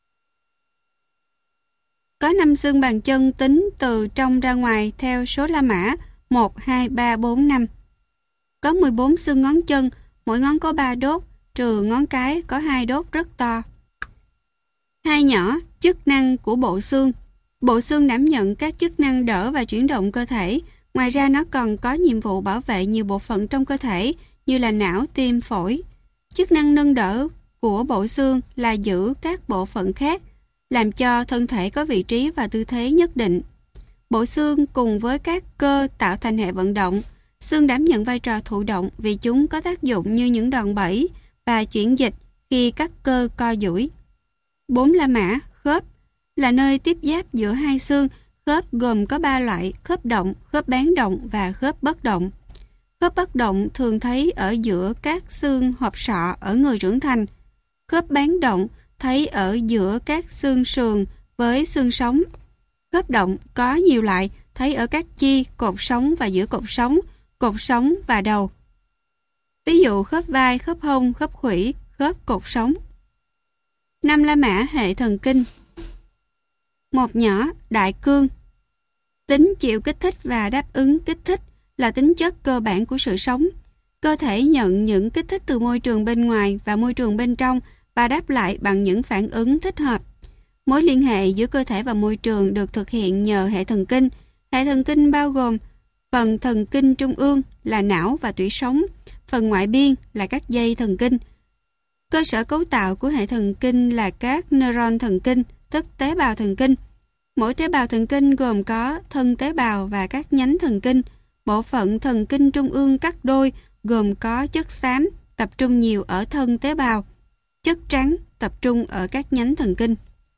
[SPEAKER 1] Có 5 xương bàn chân tính từ trong ra ngoài theo số La Mã 1, 2, 3, 4, 5. Có 14 xương ngón chân, mỗi ngón có 3 đốt, trừ ngón cái có 2 đốt rất to. 2 nhỏ, chức năng của bộ xương. Bộ xương đảm nhận các chức năng đỡ và chuyển động cơ thể. Ngoài ra nó còn có nhiệm vụ bảo vệ nhiều bộ phận trong cơ thể như là não, tim, phổi. Chức năng nâng đỡ của bộ xương là giữ các bộ phận khác, làm cho thân thể có vị trí và tư thế nhất định. Bộ xương cùng với các cơ tạo thành hệ vận động. Xương đảm nhận vai trò thụ động vì chúng có tác dụng như những đòn bẩy và chuyển dịch khi các cơ co duỗi. 4 La Mã, khớp là nơi tiếp giáp giữa hai xương. Khớp gồm có 3 loại: khớp động, khớp bán động và khớp bất động. Khớp bất động thường thấy ở giữa các xương hộp sọ ở người trưởng thành. Khớp bán động thấy ở giữa các xương sườn với xương sống. Khớp động có nhiều loại, thấy ở các chi, cột sống và giữa cột sống và đầu. Ví dụ khớp vai, khớp hông, khớp khuỷu, khớp cột sống. 5 La Mã hệ thần kinh. 1 nhỏ, đại cương. Tính chịu kích thích và đáp ứng kích thích là tính chất cơ bản của sự sống. Cơ thể nhận những kích thích từ môi trường bên ngoài và môi trường bên trong và đáp lại bằng những phản ứng thích hợp. Mối liên hệ giữa cơ thể và môi trường được thực hiện nhờ hệ thần kinh. Hệ thần kinh bao gồm phần thần kinh trung ương là não và tủy sống, phần ngoại biên là các dây thần kinh. Cơ sở cấu tạo của hệ thần kinh là các neuron thần kinh, tức tế bào thần kinh. Mỗi tế bào thần kinh gồm có thân tế bào và các nhánh thần kinh. Bộ phận thần kinh trung ương cắt đôi gồm có chất xám tập trung nhiều ở thân tế bào, chất trắng tập trung ở các nhánh thần kinh.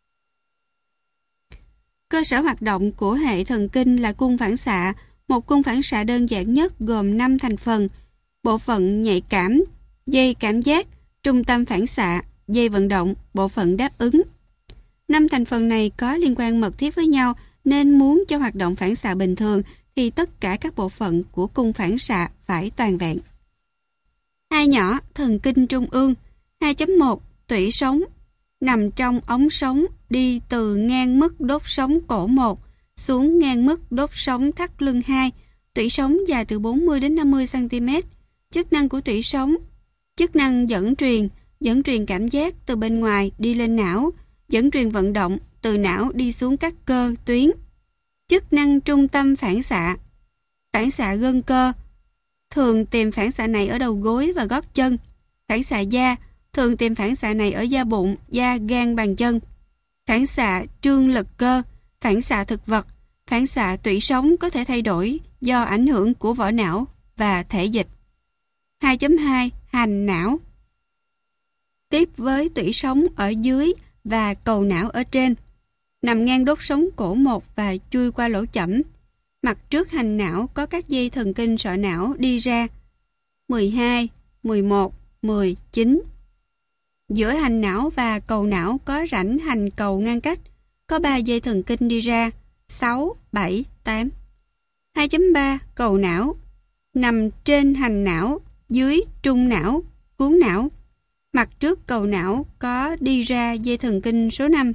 [SPEAKER 1] Cơ sở hoạt động của hệ thần kinh là cung phản xạ. Một cung phản xạ đơn giản nhất gồm 5 thành phần: bộ phận nhạy cảm, dây cảm giác, trung tâm phản xạ, dây vận động, bộ phận đáp ứng. 5 thành phần này có liên quan mật thiết với nhau nên muốn cho hoạt động phản xạ bình thường thì tất cả các bộ phận của cung phản xạ phải toàn vẹn. Hai nhỏ, thần kinh trung ương. 2.1 Tủy sống. Nằm trong ống sống, đi từ ngang mức đốt sống cổ 1 xuống ngang mức đốt sống thắt lưng 2. Tủy sống dài từ 40 đến 50 cm. Chức năng của tủy sống: chức năng dẫn truyền cảm giác từ bên ngoài đi lên não, dẫn truyền vận động từ não đi xuống các cơ, tuyến. Chức năng trung tâm phản xạ gân cơ, thường tìm phản xạ này ở đầu gối và gót chân. Phản xạ da, thường tìm phản xạ này ở da bụng, da, gan, bàn chân. Phản xạ trương lực cơ, phản xạ thực vật. Phản xạ tủy sống có thể thay đổi do ảnh hưởng của vỏ não và thể dịch. 2.2 Hành não. Tiếp với tủy sống ở dưới và cầu não ở trên, nằm ngang đốt sống cổ 1 và chui qua lỗ chẩm. Mặt trước hành não có các dây thần kinh sọ não đi ra 12, 11, 10, 9. Giữa hành não và cầu não có rãnh hành cầu ngăn cách, có 3 dây thần kinh đi ra 6, 7, 8. 2.3 Cầu não. Nằm trên hành não, dưới trung não, cuốn não. Mặt trước cầu não có đi ra dây thần kinh số 5.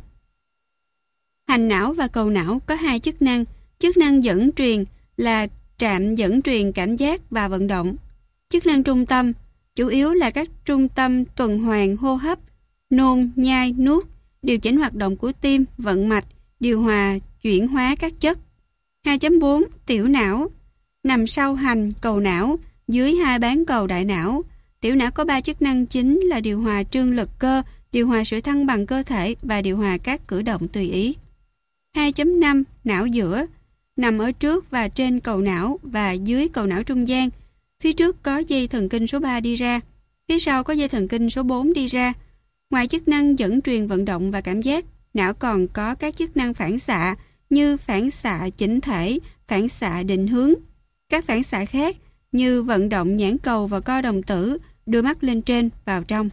[SPEAKER 1] Hành não và cầu não có hai chức năng. Chức năng dẫn truyền là trạm dẫn truyền cảm giác và vận động. Chức năng trung tâm chủ yếu là các trung tâm tuần hoàn hô hấp, nôn, nhai, nuốt, điều chỉnh hoạt động của tim, vận mạch, điều hòa, chuyển hóa các chất. 2.4 Tiểu não. Nằm sau hành cầu não, dưới hai bán cầu đại não. Tiểu não có 3 chức năng chính là điều hòa trương lực cơ, điều hòa sự thăng bằng cơ thể và điều hòa các cử động tùy ý. 2.5 Não giữa. Nằm ở trước và trên cầu não và dưới cầu não trung gian. Phía trước có dây thần kinh số 3 đi ra, phía sau có dây thần kinh số 4 đi ra. Ngoài chức năng dẫn truyền vận động và cảm giác, não còn có các chức năng phản xạ như phản xạ chỉnh thể, phản xạ định hướng. Các phản xạ khác như vận động nhãn cầu và co đồng tử, đưa mắt lên trên vào trong.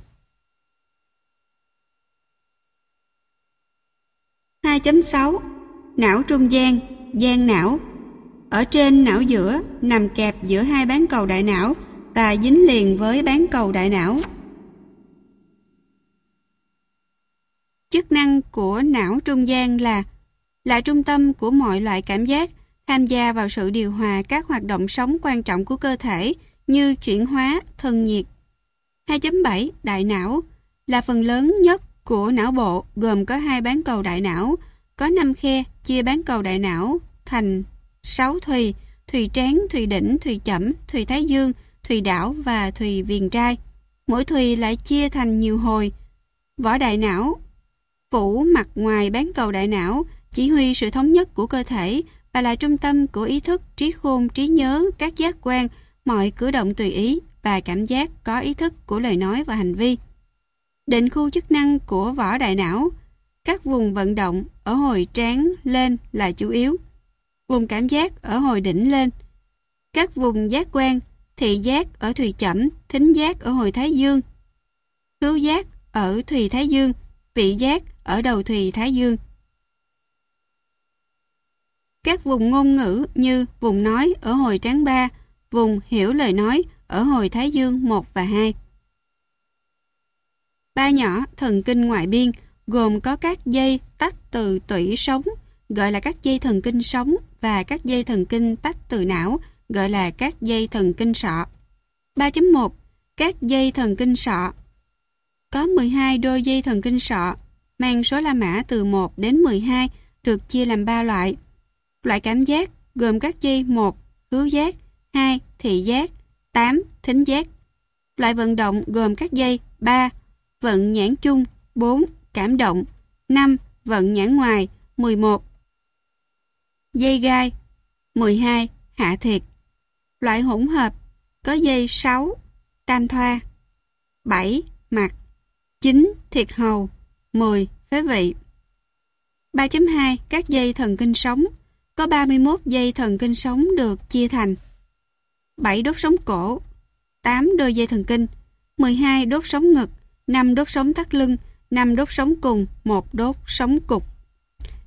[SPEAKER 1] 2.6 Não trung gian, gian não. Ở trên não giữa, nằm kẹp giữa hai bán cầu đại não và dính liền với bán cầu đại não. Chức năng của não trung gian là trung tâm của mọi loại cảm giác, tham gia vào sự điều hòa các hoạt động sống quan trọng của cơ thể như chuyển hóa, thân nhiệt. 2.7 Đại não là phần lớn nhất của não bộ, gồm có hai bán cầu đại não, có 5 khe, chia bán cầu đại não thành 6 thùy: thùy trán, thùy đỉnh, thùy chẩm, thùy thái dương, thùy đảo và thùy viền trai. Mỗi thùy lại chia thành nhiều hồi. Vỏ đại não phủ mặt ngoài bán cầu đại não, chỉ huy sự thống nhất của cơ thể và là trung tâm của ý thức, trí khôn, trí nhớ, các giác quan, mọi cử động tùy ý và cảm giác có ý thức của lời nói và hành vi. Định khu chức năng của vỏ đại não: các vùng vận động ở hồi trán lên là chủ yếu, vùng cảm giác ở hồi đỉnh lên. Các vùng giác quan: thị giác ở thùy chẩm, thính giác ở hồi thái dương, khứu giác ở thùy thái dương, vị giác ở đầu thùy thái dương. Các vùng ngôn ngữ như vùng nói ở hồi trán 3, vùng hiểu lời nói ở hồi thái dương 1 và 2. 3 nhỏ, thần kinh ngoại biên, gồm có các dây tách từ tủy sống, gọi là các dây thần kinh sống, và các dây thần kinh tách từ não, gọi là các dây thần kinh sọ. 3.1 Các dây thần kinh sọ. Có 12 đôi dây thần kinh sọ, mang số la mã từ 1 đến 12, được chia làm 3 loại. Loại cảm giác gồm các dây 1, khứu giác, 2, thị giác, 8, thính giác. Loại vận động gồm các dây 3, vận nhãn chung, 4, cảm động, 5, vận nhãn ngoài, 11, dây gai, 12, hạ thiệt. Loại hỗn hợp có dây 6, tam thoa, 7, mặt, 9, thiệt hầu, 10, phế vị. 3.2 Các dây thần kinh sống. Có 31 dây thần kinh sống được chia thành 7 đốt sống cổ, 8 đôi dây thần kinh, 12 đốt sống ngực, 5 đốt sống thắt lưng, 5 đốt sống cùng, 1 đốt sống cục.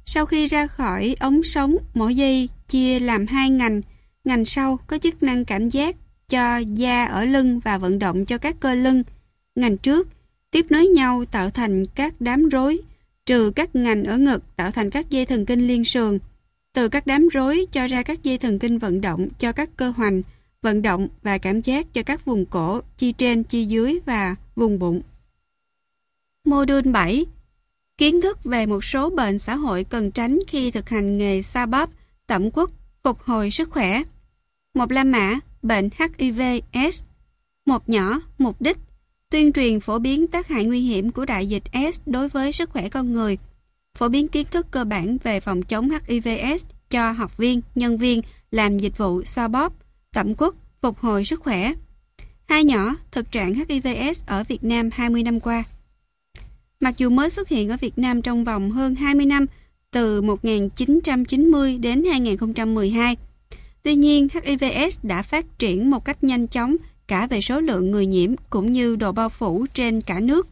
[SPEAKER 1] Sau khi ra khỏi ống sống, mỗi dây chia làm 2 ngành. Ngành sau có chức năng cảm giác cho da ở lưng và vận động cho các cơ lưng. Ngành trước tiếp nối nhau tạo thành các đám rối, trừ các ngành ở ngực tạo thành các dây thần kinh liên sườn. Từ các đám rối cho ra các dây thần kinh vận động cho các cơ hoành, vận động và cảm giác cho các vùng cổ, chi trên, chi dưới và vùng bụng. Mô-đun 7. Kiến thức về một số bệnh xã hội cần tránh khi thực hành nghề xoa bóp, tẩm quất, phục hồi sức khỏe. Một La Mã, bệnh HIV/AIDS. Một nhỏ, mục đích tuyên truyền phổ biến tác hại nguy hiểm của đại dịch AIDS đối với sức khỏe con người, phổ biến kiến thức cơ bản về phòng chống HIV/AIDS cho học viên, nhân viên làm dịch vụ xoa bóp, tẩm quất, phục hồi sức khỏe. Hai nhỏ, thực trạng HIV/AIDS ở Việt Nam 20 năm qua. Mặc dù mới xuất hiện ở Việt Nam trong vòng hơn 20 năm, từ 1990 đến 2012, tuy nhiên HIV/AIDS đã phát triển một cách nhanh chóng cả về số lượng người nhiễm cũng như độ bao phủ trên cả nước.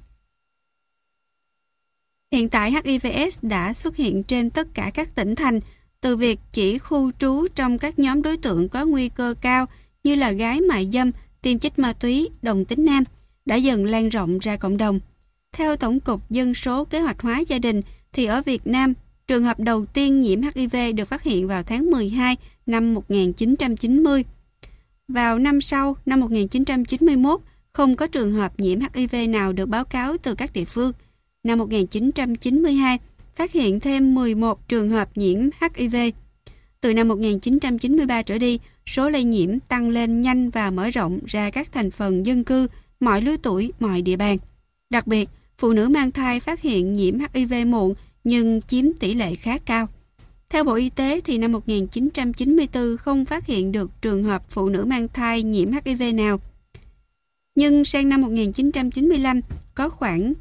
[SPEAKER 1] Hiện tại HIV/AIDS đã xuất hiện trên tất cả các tỉnh thành, từ việc chỉ khu trú trong các nhóm đối tượng có nguy cơ cao như là gái mại dâm, tiêm chích ma túy, đồng tính nam, đã dần lan rộng ra cộng đồng. Theo Tổng cục Dân số Kế hoạch hóa Gia đình, thì ở Việt Nam, trường hợp đầu tiên nhiễm HIV được phát hiện vào tháng 12 năm 1990. Vào năm sau, năm 1991, không có trường hợp nhiễm HIV nào được báo cáo từ các địa phương. Năm 1992, phát hiện thêm 11 trường hợp nhiễm HIV. Từ năm 1993 trở đi, số lây nhiễm tăng lên nhanh và mở rộng ra các thành phần dân cư, mọi lứa tuổi, mọi địa bàn. Đặc biệt, phụ nữ mang thai phát hiện nhiễm HIV muộn nhưng chiếm tỷ lệ khá cao. Theo Bộ Y tế thì năm 1994 không phát hiện được trường hợp phụ nữ mang thai nhiễm HIV nào. Nhưng sang năm 1995 có khoảng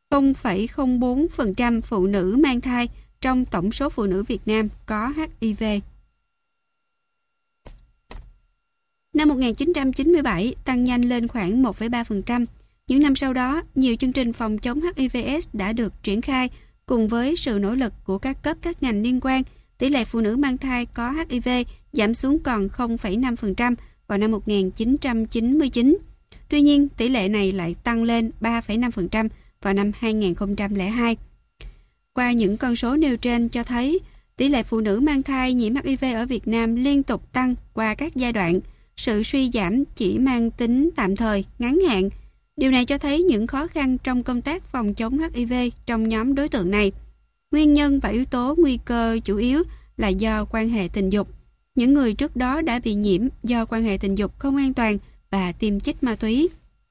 [SPEAKER 1] 0,04% phụ nữ mang thai trong tổng số phụ nữ Việt Nam có HIV. Năm 1997 tăng nhanh lên khoảng 1,3%. Những năm sau đó, nhiều chương trình phòng chống HIV/AIDS đã được triển khai cùng với sự nỗ lực của các cấp các ngành liên quan. Tỷ lệ phụ nữ mang thai có HIV giảm xuống còn 0,5% vào năm 1999. Tuy nhiên, tỷ lệ này lại tăng lên 3,5% vào năm 2002. Qua những con số nêu trên cho thấy, tỷ lệ phụ nữ mang thai nhiễm HIV ở Việt Nam liên tục tăng qua các giai đoạn. Sự suy giảm chỉ mang tính tạm thời, ngắn hạn. Điều này cho thấy những khó khăn trong công tác phòng chống HIV trong nhóm đối tượng này. Nguyên nhân và yếu tố nguy cơ chủ yếu là do quan hệ tình dục. Những người trước đó đã bị nhiễm do quan hệ tình dục không an toàn và tiêm chích ma túy.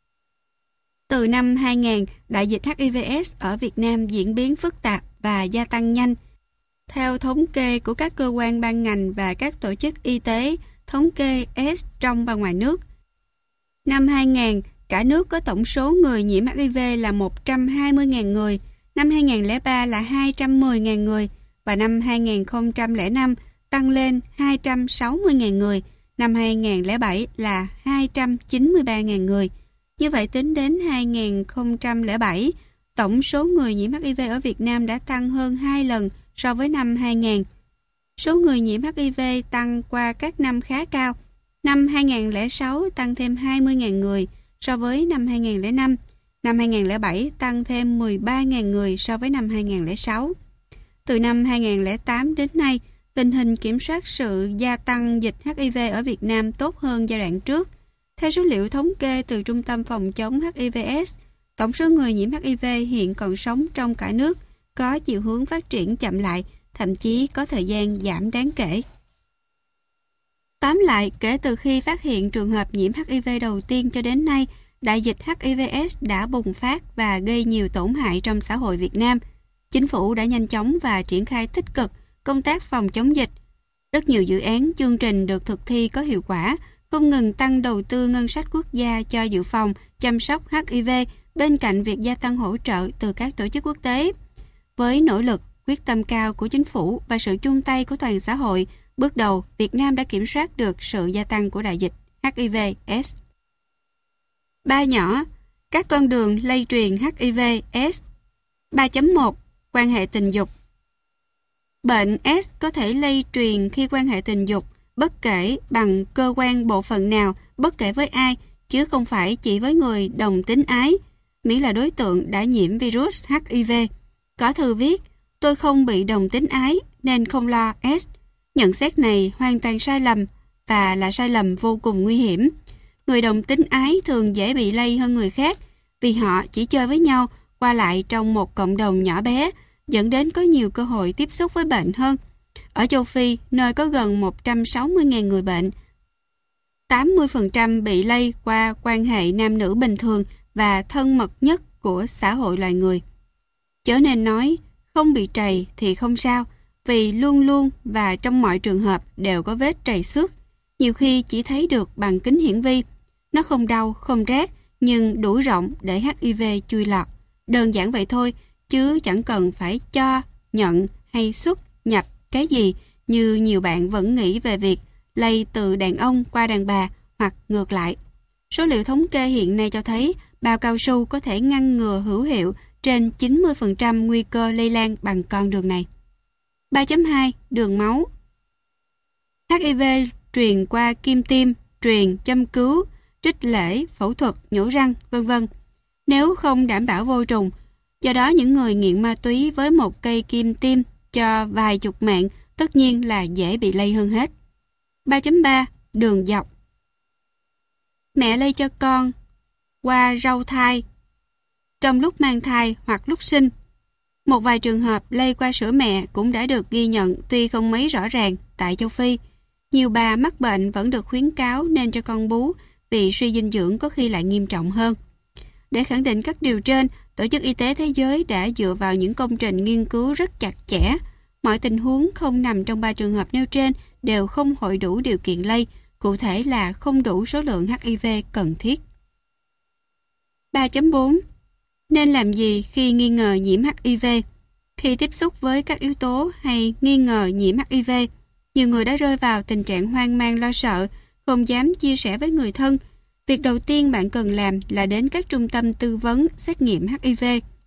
[SPEAKER 1] Từ năm 2000, đại dịch HIV/AIDS ở Việt Nam diễn biến phức tạp và gia tăng nhanh. Theo thống kê của các cơ quan ban ngành và các tổ chức y tế, thống kê AIDS trong và ngoài nước. Năm 2000, cả nước có tổng số người nhiễm HIV là 120.000 người, năm 2003 là 210.000 người và năm 2005 tăng lên 260.000 người, năm 2007 là 293.000 người. Như vậy tính đến 2007, tổng số người nhiễm HIV ở Việt Nam đã tăng hơn 2 lần so với năm 2000. Số người nhiễm HIV tăng qua các năm khá cao. Năm 2006 tăng thêm 20.000 người so với năm 2005. Năm 2007 tăng thêm 13.000 người so với năm 2006. Từ năm 2008 đến nay, tình hình kiểm soát sự gia tăng dịch HIV ở Việt Nam tốt hơn giai đoạn trước. Theo số liệu thống kê từ Trung tâm Phòng chống HIV/AIDS, tổng số người nhiễm HIV hiện còn sống trong cả nước có chiều hướng phát triển chậm lại, thậm chí có thời gian giảm đáng kể. Tóm lại, kể từ khi phát hiện trường hợp nhiễm HIV đầu tiên cho đến nay, đại dịch HIV/AIDS đã bùng phát và gây nhiều tổn hại trong xã hội Việt Nam. Chính phủ đã nhanh chóng và triển khai tích cực công tác phòng chống dịch. Rất nhiều dự án, chương trình được thực thi có hiệu quả, không ngừng tăng đầu tư ngân sách quốc gia cho dự phòng, chăm sóc HIV bên cạnh việc gia tăng hỗ trợ từ các tổ chức quốc tế. Với nỗ lực, quyết tâm cao của chính phủ và sự chung tay của toàn xã hội, bước đầu Việt Nam đã kiểm soát được sự gia tăng của đại dịch HIV/AIDS. 3 nhỏ, các con đường lây truyền HIV/AIDS. 3.1 Quan hệ tình dục. Bệnh S có thể lây truyền khi quan hệ tình dục, bất kể bằng cơ quan bộ phận nào, bất kể với ai, chứ không phải chỉ với người đồng tính ái, miễn là đối tượng đã nhiễm virus HIV. Có thư viết, tôi không bị đồng tính ái nên không lo S. Nhận xét này hoàn toàn sai lầm và là sai lầm vô cùng nguy hiểm. Người đồng tính ái thường dễ bị lây hơn người khác vì họ chỉ chơi với nhau, qua lại trong một cộng đồng nhỏ bé, dẫn đến có nhiều cơ hội tiếp xúc với bệnh hơn. Ở châu Phi, nơi có gần 160.000 người bệnh, 80% bị lây qua quan hệ nam nữ bình thường và thân mật nhất của xã hội loài người. Chớ nên nói, không bị trầy thì không sao, vì luôn luôn và trong mọi trường hợp đều có vết trầy xước. Nhiều khi chỉ thấy được bằng kính hiển vi. Nó không đau, không rát, nhưng đủ rộng để HIV chui lọt. Đơn giản vậy thôi, chứ chẳng cần phải cho, nhận hay xuất, nhập cái gì như nhiều bạn vẫn nghĩ về việc lây từ đàn ông qua đàn bà hoặc ngược lại. Số liệu thống kê hiện nay cho thấy bao cao su có thể ngăn ngừa hữu hiệu trên 90% nguy cơ lây lan bằng con đường này. 3.2. Đường máu. HIV truyền qua kim tiêm, truyền, châm cứu, trích lễ, phẫu thuật, nhổ răng, v.v. nếu không đảm bảo vô trùng. Do đó những người nghiện ma túy với một cây kim tiêm cho vài chục mạng tất nhiên là dễ bị lây hơn hết. 3.3. Đường dọc. Mẹ lây cho con qua rau thai trong lúc mang thai hoặc lúc sinh. Một vài trường hợp lây qua sữa mẹ cũng đã được ghi nhận, tuy không mấy rõ ràng tại châu Phi. Nhiều bà mắc bệnh vẫn được khuyến cáo nên cho con bú vì suy dinh dưỡng có khi lại nghiêm trọng hơn. Để khẳng định các điều trên, Tổ chức Y tế Thế giới đã dựa vào những công trình nghiên cứu rất chặt chẽ. Mọi tình huống không nằm trong 3 trường hợp nêu trên đều không hội đủ điều kiện lây, cụ thể là không đủ số lượng HIV cần thiết. 3.4. Nên làm gì khi nghi ngờ nhiễm HIV? Khi tiếp xúc với các yếu tố hay nghi ngờ nhiễm HIV, nhiều người đã rơi vào tình trạng hoang mang lo sợ, không dám chia sẻ với người thân. Việc đầu tiên bạn cần làm là đến các trung tâm tư vấn xét nghiệm HIV.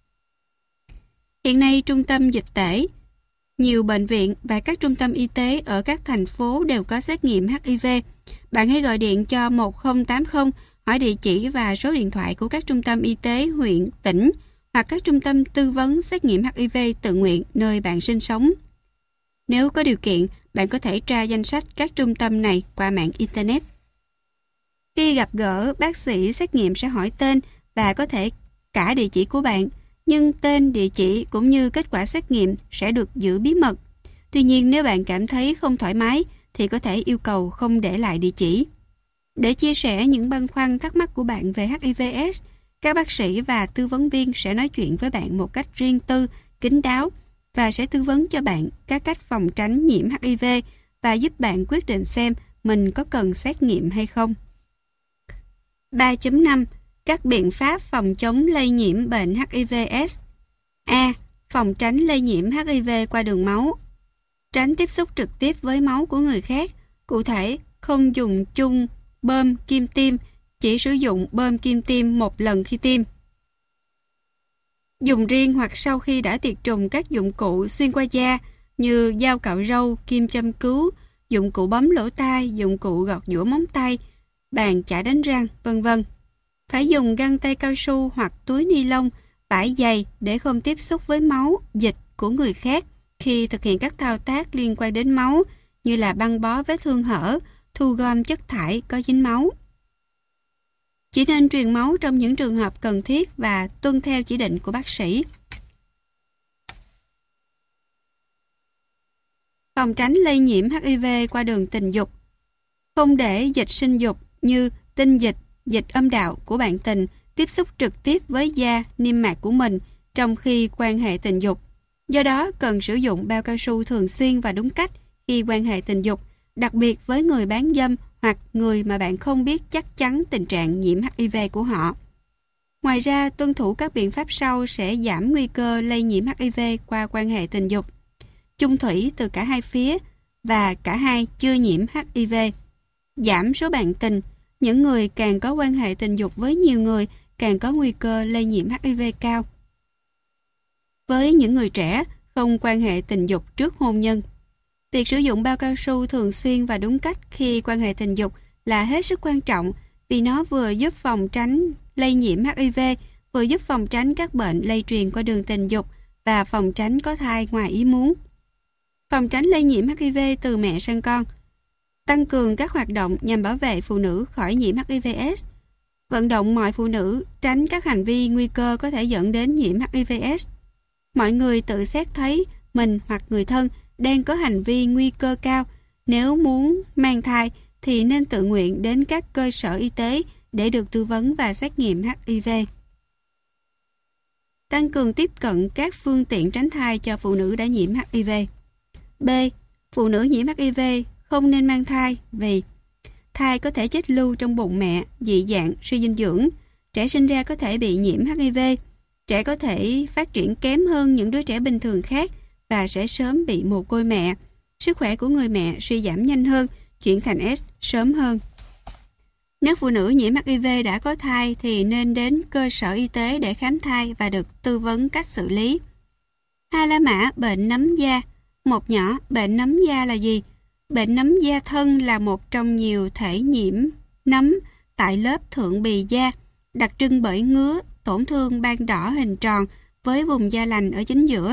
[SPEAKER 1] Hiện nay, trung tâm dịch tễ, nhiều bệnh viện và các trung tâm y tế ở các thành phố đều có xét nghiệm HIV. Bạn hãy gọi điện cho 1080, hỏi địa chỉ và số điện thoại của các trung tâm y tế huyện, tỉnh hoặc các trung tâm tư vấn xét nghiệm HIV tự nguyện nơi bạn sinh sống. Nếu có điều kiện, bạn có thể tra danh sách các trung tâm này qua mạng Internet. Khi gặp gỡ, bác sĩ xét nghiệm sẽ hỏi tên và có thể cả địa chỉ của bạn, nhưng tên, địa chỉ cũng như kết quả xét nghiệm sẽ được giữ bí mật. Tuy nhiên, nếu bạn cảm thấy không thoải mái thì có thể yêu cầu không để lại địa chỉ. Để chia sẻ những băn khoăn thắc mắc của bạn về HIV/AIDS, các bác sĩ và tư vấn viên sẽ nói chuyện với bạn một cách riêng tư, kín đáo và sẽ tư vấn cho bạn các cách phòng tránh nhiễm HIV và giúp bạn quyết định xem mình có cần xét nghiệm hay không. 3.5. Các biện pháp phòng chống lây nhiễm bệnh HIV/AIDS. A. Phòng tránh lây nhiễm HIV qua đường máu. Tránh tiếp xúc trực tiếp với máu của người khác. Cụ thể, không dùng chung bơm kim tiêm, chỉ sử dụng bơm kim tiêm một lần khi tiêm. Dùng riêng hoặc sau khi đã tiệt trùng các dụng cụ xuyên qua da như dao cạo râu, kim châm cứu, dụng cụ bấm lỗ tai, dụng cụ gọt giũa móng tay, bàn chải đánh răng, v.v. Phải dùng găng tay cao su hoặc túi ni lông, vải dày để không tiếp xúc với máu, dịch của người khác khi thực hiện các thao tác liên quan đến máu như là băng bó vết thương hở, thu gom chất thải có dính máu. Chỉ nên truyền máu trong những trường hợp cần thiết và tuân theo chỉ định của bác sĩ. Phòng tránh lây nhiễm HIV qua đường tình dục. Không để dịch sinh dục như tinh dịch, dịch âm đạo của bạn tình tiếp xúc trực tiếp với da, niêm mạc của mình trong khi quan hệ tình dục. Do đó, cần sử dụng bao cao su thường xuyên và đúng cách khi quan hệ tình dục, đặc biệt với người bán dâm hoặc người mà bạn không biết chắc chắn tình trạng nhiễm HIV của họ. Ngoài ra, tuân thủ các biện pháp sau sẽ giảm nguy cơ lây nhiễm HIV qua quan hệ tình dục. Chung thủy từ cả hai phía và cả hai chưa nhiễm HIV. Giảm số bạn tình. Những người càng có quan hệ tình dục với nhiều người càng có nguy cơ lây nhiễm HIV cao. Với những người trẻ, không quan hệ tình dục trước hôn nhân. Việc sử dụng bao cao su thường xuyên và đúng cách khi quan hệ tình dục là hết sức quan trọng vì nó vừa giúp phòng tránh lây nhiễm HIV, vừa giúp phòng tránh các bệnh lây truyền qua đường tình dục và phòng tránh có thai ngoài ý muốn. Phòng tránh lây nhiễm HIV từ mẹ sang con. Tăng cường các hoạt động nhằm bảo vệ phụ nữ khỏi nhiễm HIV/AIDS. Vận động mọi phụ nữ tránh các hành vi nguy cơ có thể dẫn đến nhiễm HIV/AIDS. Mọi người tự xét thấy mình hoặc người thân đang có hành vi nguy cơ cao. Nếu muốn mang thai thì nên tự nguyện đến các cơ sở y tế để được tư vấn và xét nghiệm HIV. Tăng cường tiếp cận các phương tiện tránh thai cho phụ nữ đã nhiễm HIV. B. Phụ nữ nhiễm HIV không nên mang thai vì thai có thể chết lưu trong bụng mẹ, dị dạng, suy dinh dưỡng. Trẻ sinh ra có thể bị nhiễm HIV. Trẻ có thể phát triển kém hơn những đứa trẻ bình thường khác và sẽ sớm bị mồ côi mẹ. Sức khỏe của người mẹ suy giảm nhanh hơn, chuyển thành S sớm hơn. Nếu phụ nữ nhiễm HIV đã có thai thì nên đến cơ sở y tế để khám thai và được tư vấn cách xử lý. Ha La Mã bệnh nấm da. Một nhỏ, bệnh nấm da là gì? Bệnh nấm da thân là một trong nhiều thể nhiễm nấm tại lớp thượng bì da, đặc trưng bởi ngứa, tổn thương ban đỏ hình tròn với vùng da lành ở chính giữa.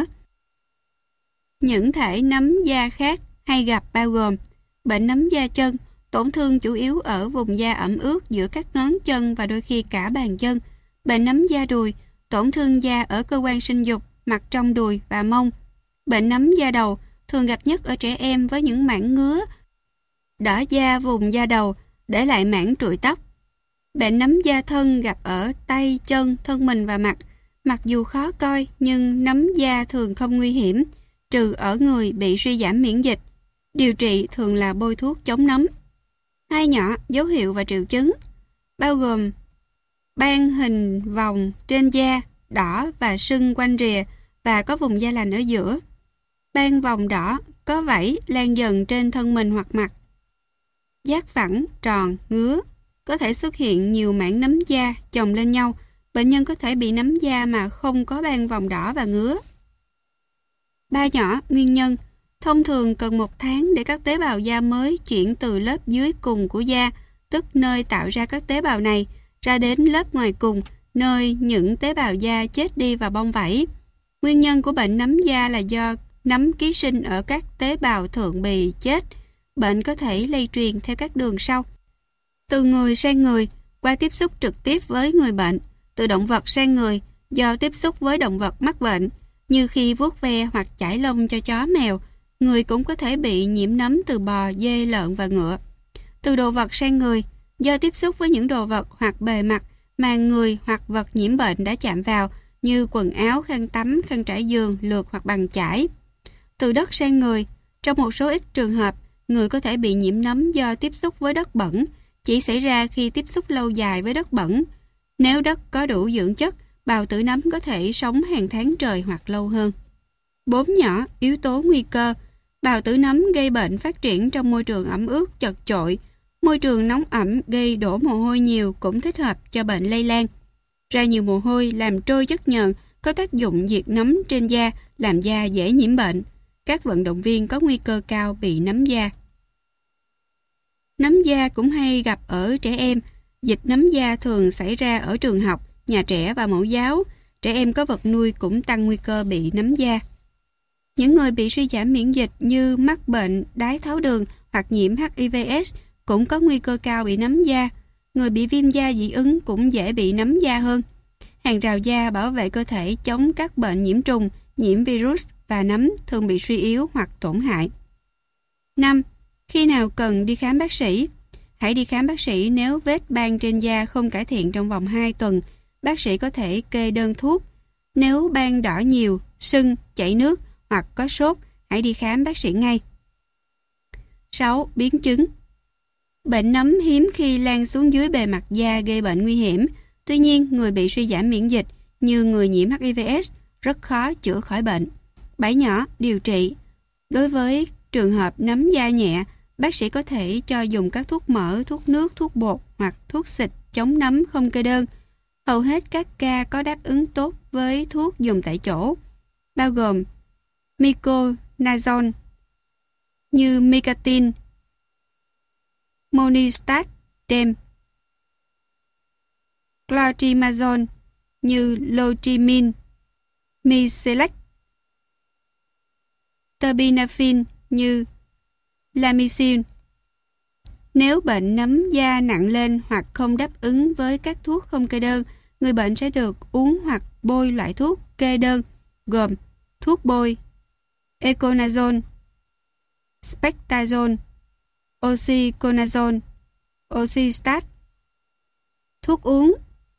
[SPEAKER 1] Những thể nấm da khác hay gặp bao gồm bệnh nấm da chân, tổn thương chủ yếu ở vùng da ẩm ướt giữa các ngón chân và đôi khi cả bàn chân. Bệnh nấm da đùi, tổn thương da ở cơ quan sinh dục, mặt trong đùi và mông. Bệnh nấm da đầu, thường gặp nhất ở trẻ em với những mảng ngứa, đỏ da vùng da đầu, để lại mảng trụi tóc. Bệnh nấm da thân gặp ở tay, chân, thân mình và mặt. Mặc dù khó coi nhưng nấm da thường không nguy hiểm, trừ ở người bị suy giảm miễn dịch. Điều trị thường là bôi thuốc chống nấm. Hai nhỏ, dấu hiệu và triệu chứng, bao gồm ban hình vòng trên da, đỏ và sưng quanh rìa và có vùng da lành ở giữa. Ban vòng đỏ, có vảy lan dần trên thân mình hoặc mặt. Giác phẳng, tròn, ngứa. Có thể xuất hiện nhiều mảng nấm da chồng lên nhau. Bệnh nhân có thể bị nấm da mà không có ban vòng đỏ và ngứa. Ba nhỏ, nguyên nhân. Thông thường cần 1 tháng để các tế bào da mới chuyển từ lớp dưới cùng của da, tức nơi tạo ra các tế bào này, ra đến lớp ngoài cùng, nơi những tế bào da chết đi và bong vảy. Nguyên nhân của bệnh nấm da là do nấm ký sinh ở các tế bào thượng bì chết. Bệnh có thể lây truyền theo các đường sau: từ người sang người, qua tiếp xúc trực tiếp với người bệnh; từ động vật sang người, do tiếp xúc với động vật mắc bệnh, như khi vuốt ve hoặc chải lông cho chó mèo. Người cũng có thể bị nhiễm nấm từ bò, dê, lợn và ngựa. Từ đồ vật sang người, do tiếp xúc với những đồ vật hoặc bề mặt mà người hoặc vật nhiễm bệnh đã chạm vào, như quần áo, khăn tắm, khăn trải giường, lược hoặc bàn chải. Từ đất sang người, trong một số ít trường hợp, người có thể bị nhiễm nấm do tiếp xúc với đất bẩn, chỉ xảy ra khi tiếp xúc lâu dài với đất bẩn. Nếu đất có đủ dưỡng chất, bào tử nấm có thể sống hàng tháng trời hoặc lâu hơn. 4 nhỏ, yếu tố nguy cơ. Bào tử nấm gây bệnh phát triển trong môi trường ẩm ướt chật chội. Môi trường nóng ẩm gây đổ mồ hôi nhiều cũng thích hợp cho bệnh lây lan. Ra nhiều mồ hôi làm trôi chất nhờn, có tác dụng diệt nấm trên da, làm da dễ nhiễm bệnh. Các vận động viên có nguy cơ cao bị nấm da. Nấm da cũng hay gặp ở trẻ em. Dịch nấm da thường xảy ra ở trường học, nhà trẻ và mẫu giáo. Trẻ em có vật nuôi cũng tăng nguy cơ bị nấm da. Những người bị suy giảm miễn dịch như mắc bệnh đái tháo đường hoặc nhiễm HIV/AIDS cũng có nguy cơ cao bị nấm da. Người bị viêm da dị ứng cũng dễ bị nấm da hơn. Hàng rào da bảo vệ cơ thể chống các bệnh nhiễm trùng, nhiễm virus và nấm thường bị suy yếu hoặc tổn hại. 5. Khi nào cần đi khám bác sĩ? Hãy đi khám bác sĩ nếu vết ban trên da không cải thiện trong vòng 2 tuần. Bác sĩ có thể kê đơn thuốc. Nếu ban đỏ nhiều, sưng, chảy nước hoặc có sốt, hãy đi khám bác sĩ ngay. 6. Biến chứng. Bệnh nấm hiếm khi lan xuống dưới bề mặt da gây bệnh nguy hiểm. Tuy nhiên, người bị suy giảm miễn dịch như người nhiễm HIV/AIDS rất khó chữa khỏi bệnh. 7 nhỏ, điều trị. Đối với trường hợp nấm da nhẹ, bác sĩ có thể cho dùng các thuốc mỡ, thuốc nước, thuốc bột hoặc thuốc xịt chống nấm không kê đơn. Hầu hết các ca có đáp ứng tốt với thuốc dùng tại chỗ, bao gồm Myconazole như Micatin, Monistat Dem, Clotrimazole như Lotrimin, Miselac, Terbinafine như Lamicin. Nếu bệnh nấm da nặng lên hoặc không đáp ứng với các thuốc không kê đơn, người bệnh sẽ được uống hoặc bôi loại thuốc kê đơn gồm thuốc bôi Econazole, Spectazole, Oxyconazole, Oxystat, thuốc uống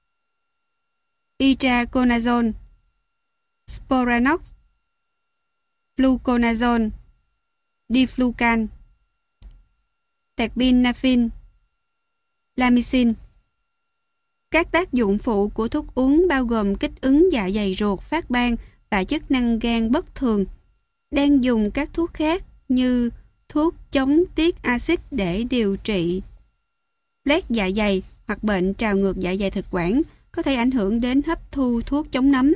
[SPEAKER 1] Itraconazole, Sporanox, Fluconazole, Diflucan, Terbinafine, Lamicin. Các tác dụng phụ của thuốc uống bao gồm kích ứng dạ dày ruột, phát ban và chức năng gan bất thường. Đang dùng các thuốc khác như thuốc chống tiết axit để điều trị loét dạ dày hoặc bệnh trào ngược dạ dày thực quản, có thể ảnh hưởng đến hấp thu thuốc chống nấm.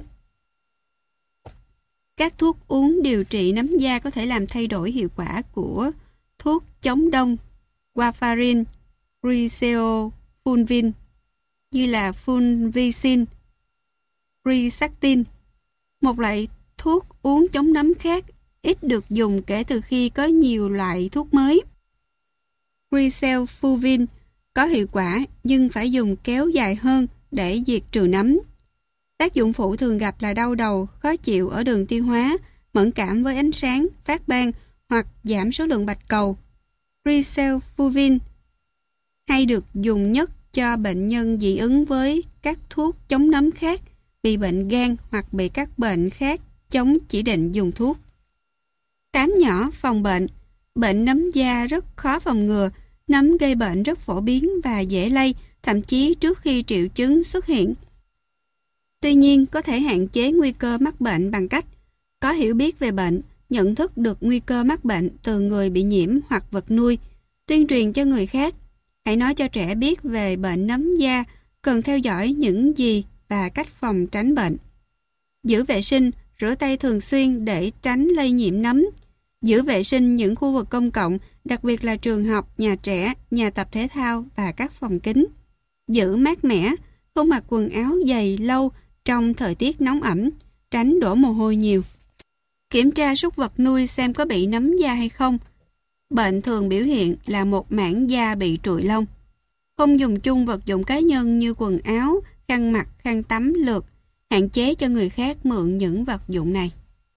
[SPEAKER 1] Các thuốc uống điều trị nấm da có thể làm thay đổi hiệu quả của thuốc chống đông warfarin, Riceofulvin như là fulvicin, Risactin. Một loại thuốc uống chống nấm khác ít được dùng kể từ khi có nhiều loại thuốc mới. Riceofulvin có hiệu quả nhưng phải dùng kéo dài hơn để diệt trừ nấm. Tác dụng phụ thường gặp là đau đầu, khó chịu ở đường tiêu hóa, mẫn cảm với ánh sáng, phát ban hoặc giảm số lượng bạch cầu. Riceofulvin hay được dùng nhất cho bệnh nhân dị ứng với các thuốc chống nấm khác, bị bệnh gan hoặc bị các bệnh khác chống chỉ định dùng thuốc. Tám nhỏ phòng bệnh. Bệnh nấm da rất khó phòng ngừa. Nấm gây bệnh rất phổ biến và dễ lây, thậm chí trước khi triệu chứng xuất hiện. Tuy nhiên, có thể hạn chế nguy cơ mắc bệnh bằng cách có hiểu biết về bệnh, nhận thức được nguy cơ mắc bệnh từ người bị nhiễm hoặc vật nuôi, tuyên truyền cho người khác. Hãy nói cho trẻ biết về bệnh nấm da, cần theo dõi những gì và cách phòng tránh bệnh. Giữ vệ sinh, rửa tay thường xuyên để tránh lây nhiễm nấm. Giữ vệ sinh những khu vực công cộng, đặc biệt là trường học, nhà trẻ, nhà tập thể thao và các phòng kín. Giữ mát mẻ, không mặc quần áo dày lâu trong thời tiết nóng ẩm, tránh đổ mồ hôi nhiều. Kiểm tra súc vật nuôi xem có bị nấm da hay không. Bệnh thường biểu hiện là một mảng da bị trụi lông. Không dùng chung vật dụng cá nhân như quần áo, khăn mặt, khăn tắm lược. Hạn chế cho người khác mượn những vật dụng này.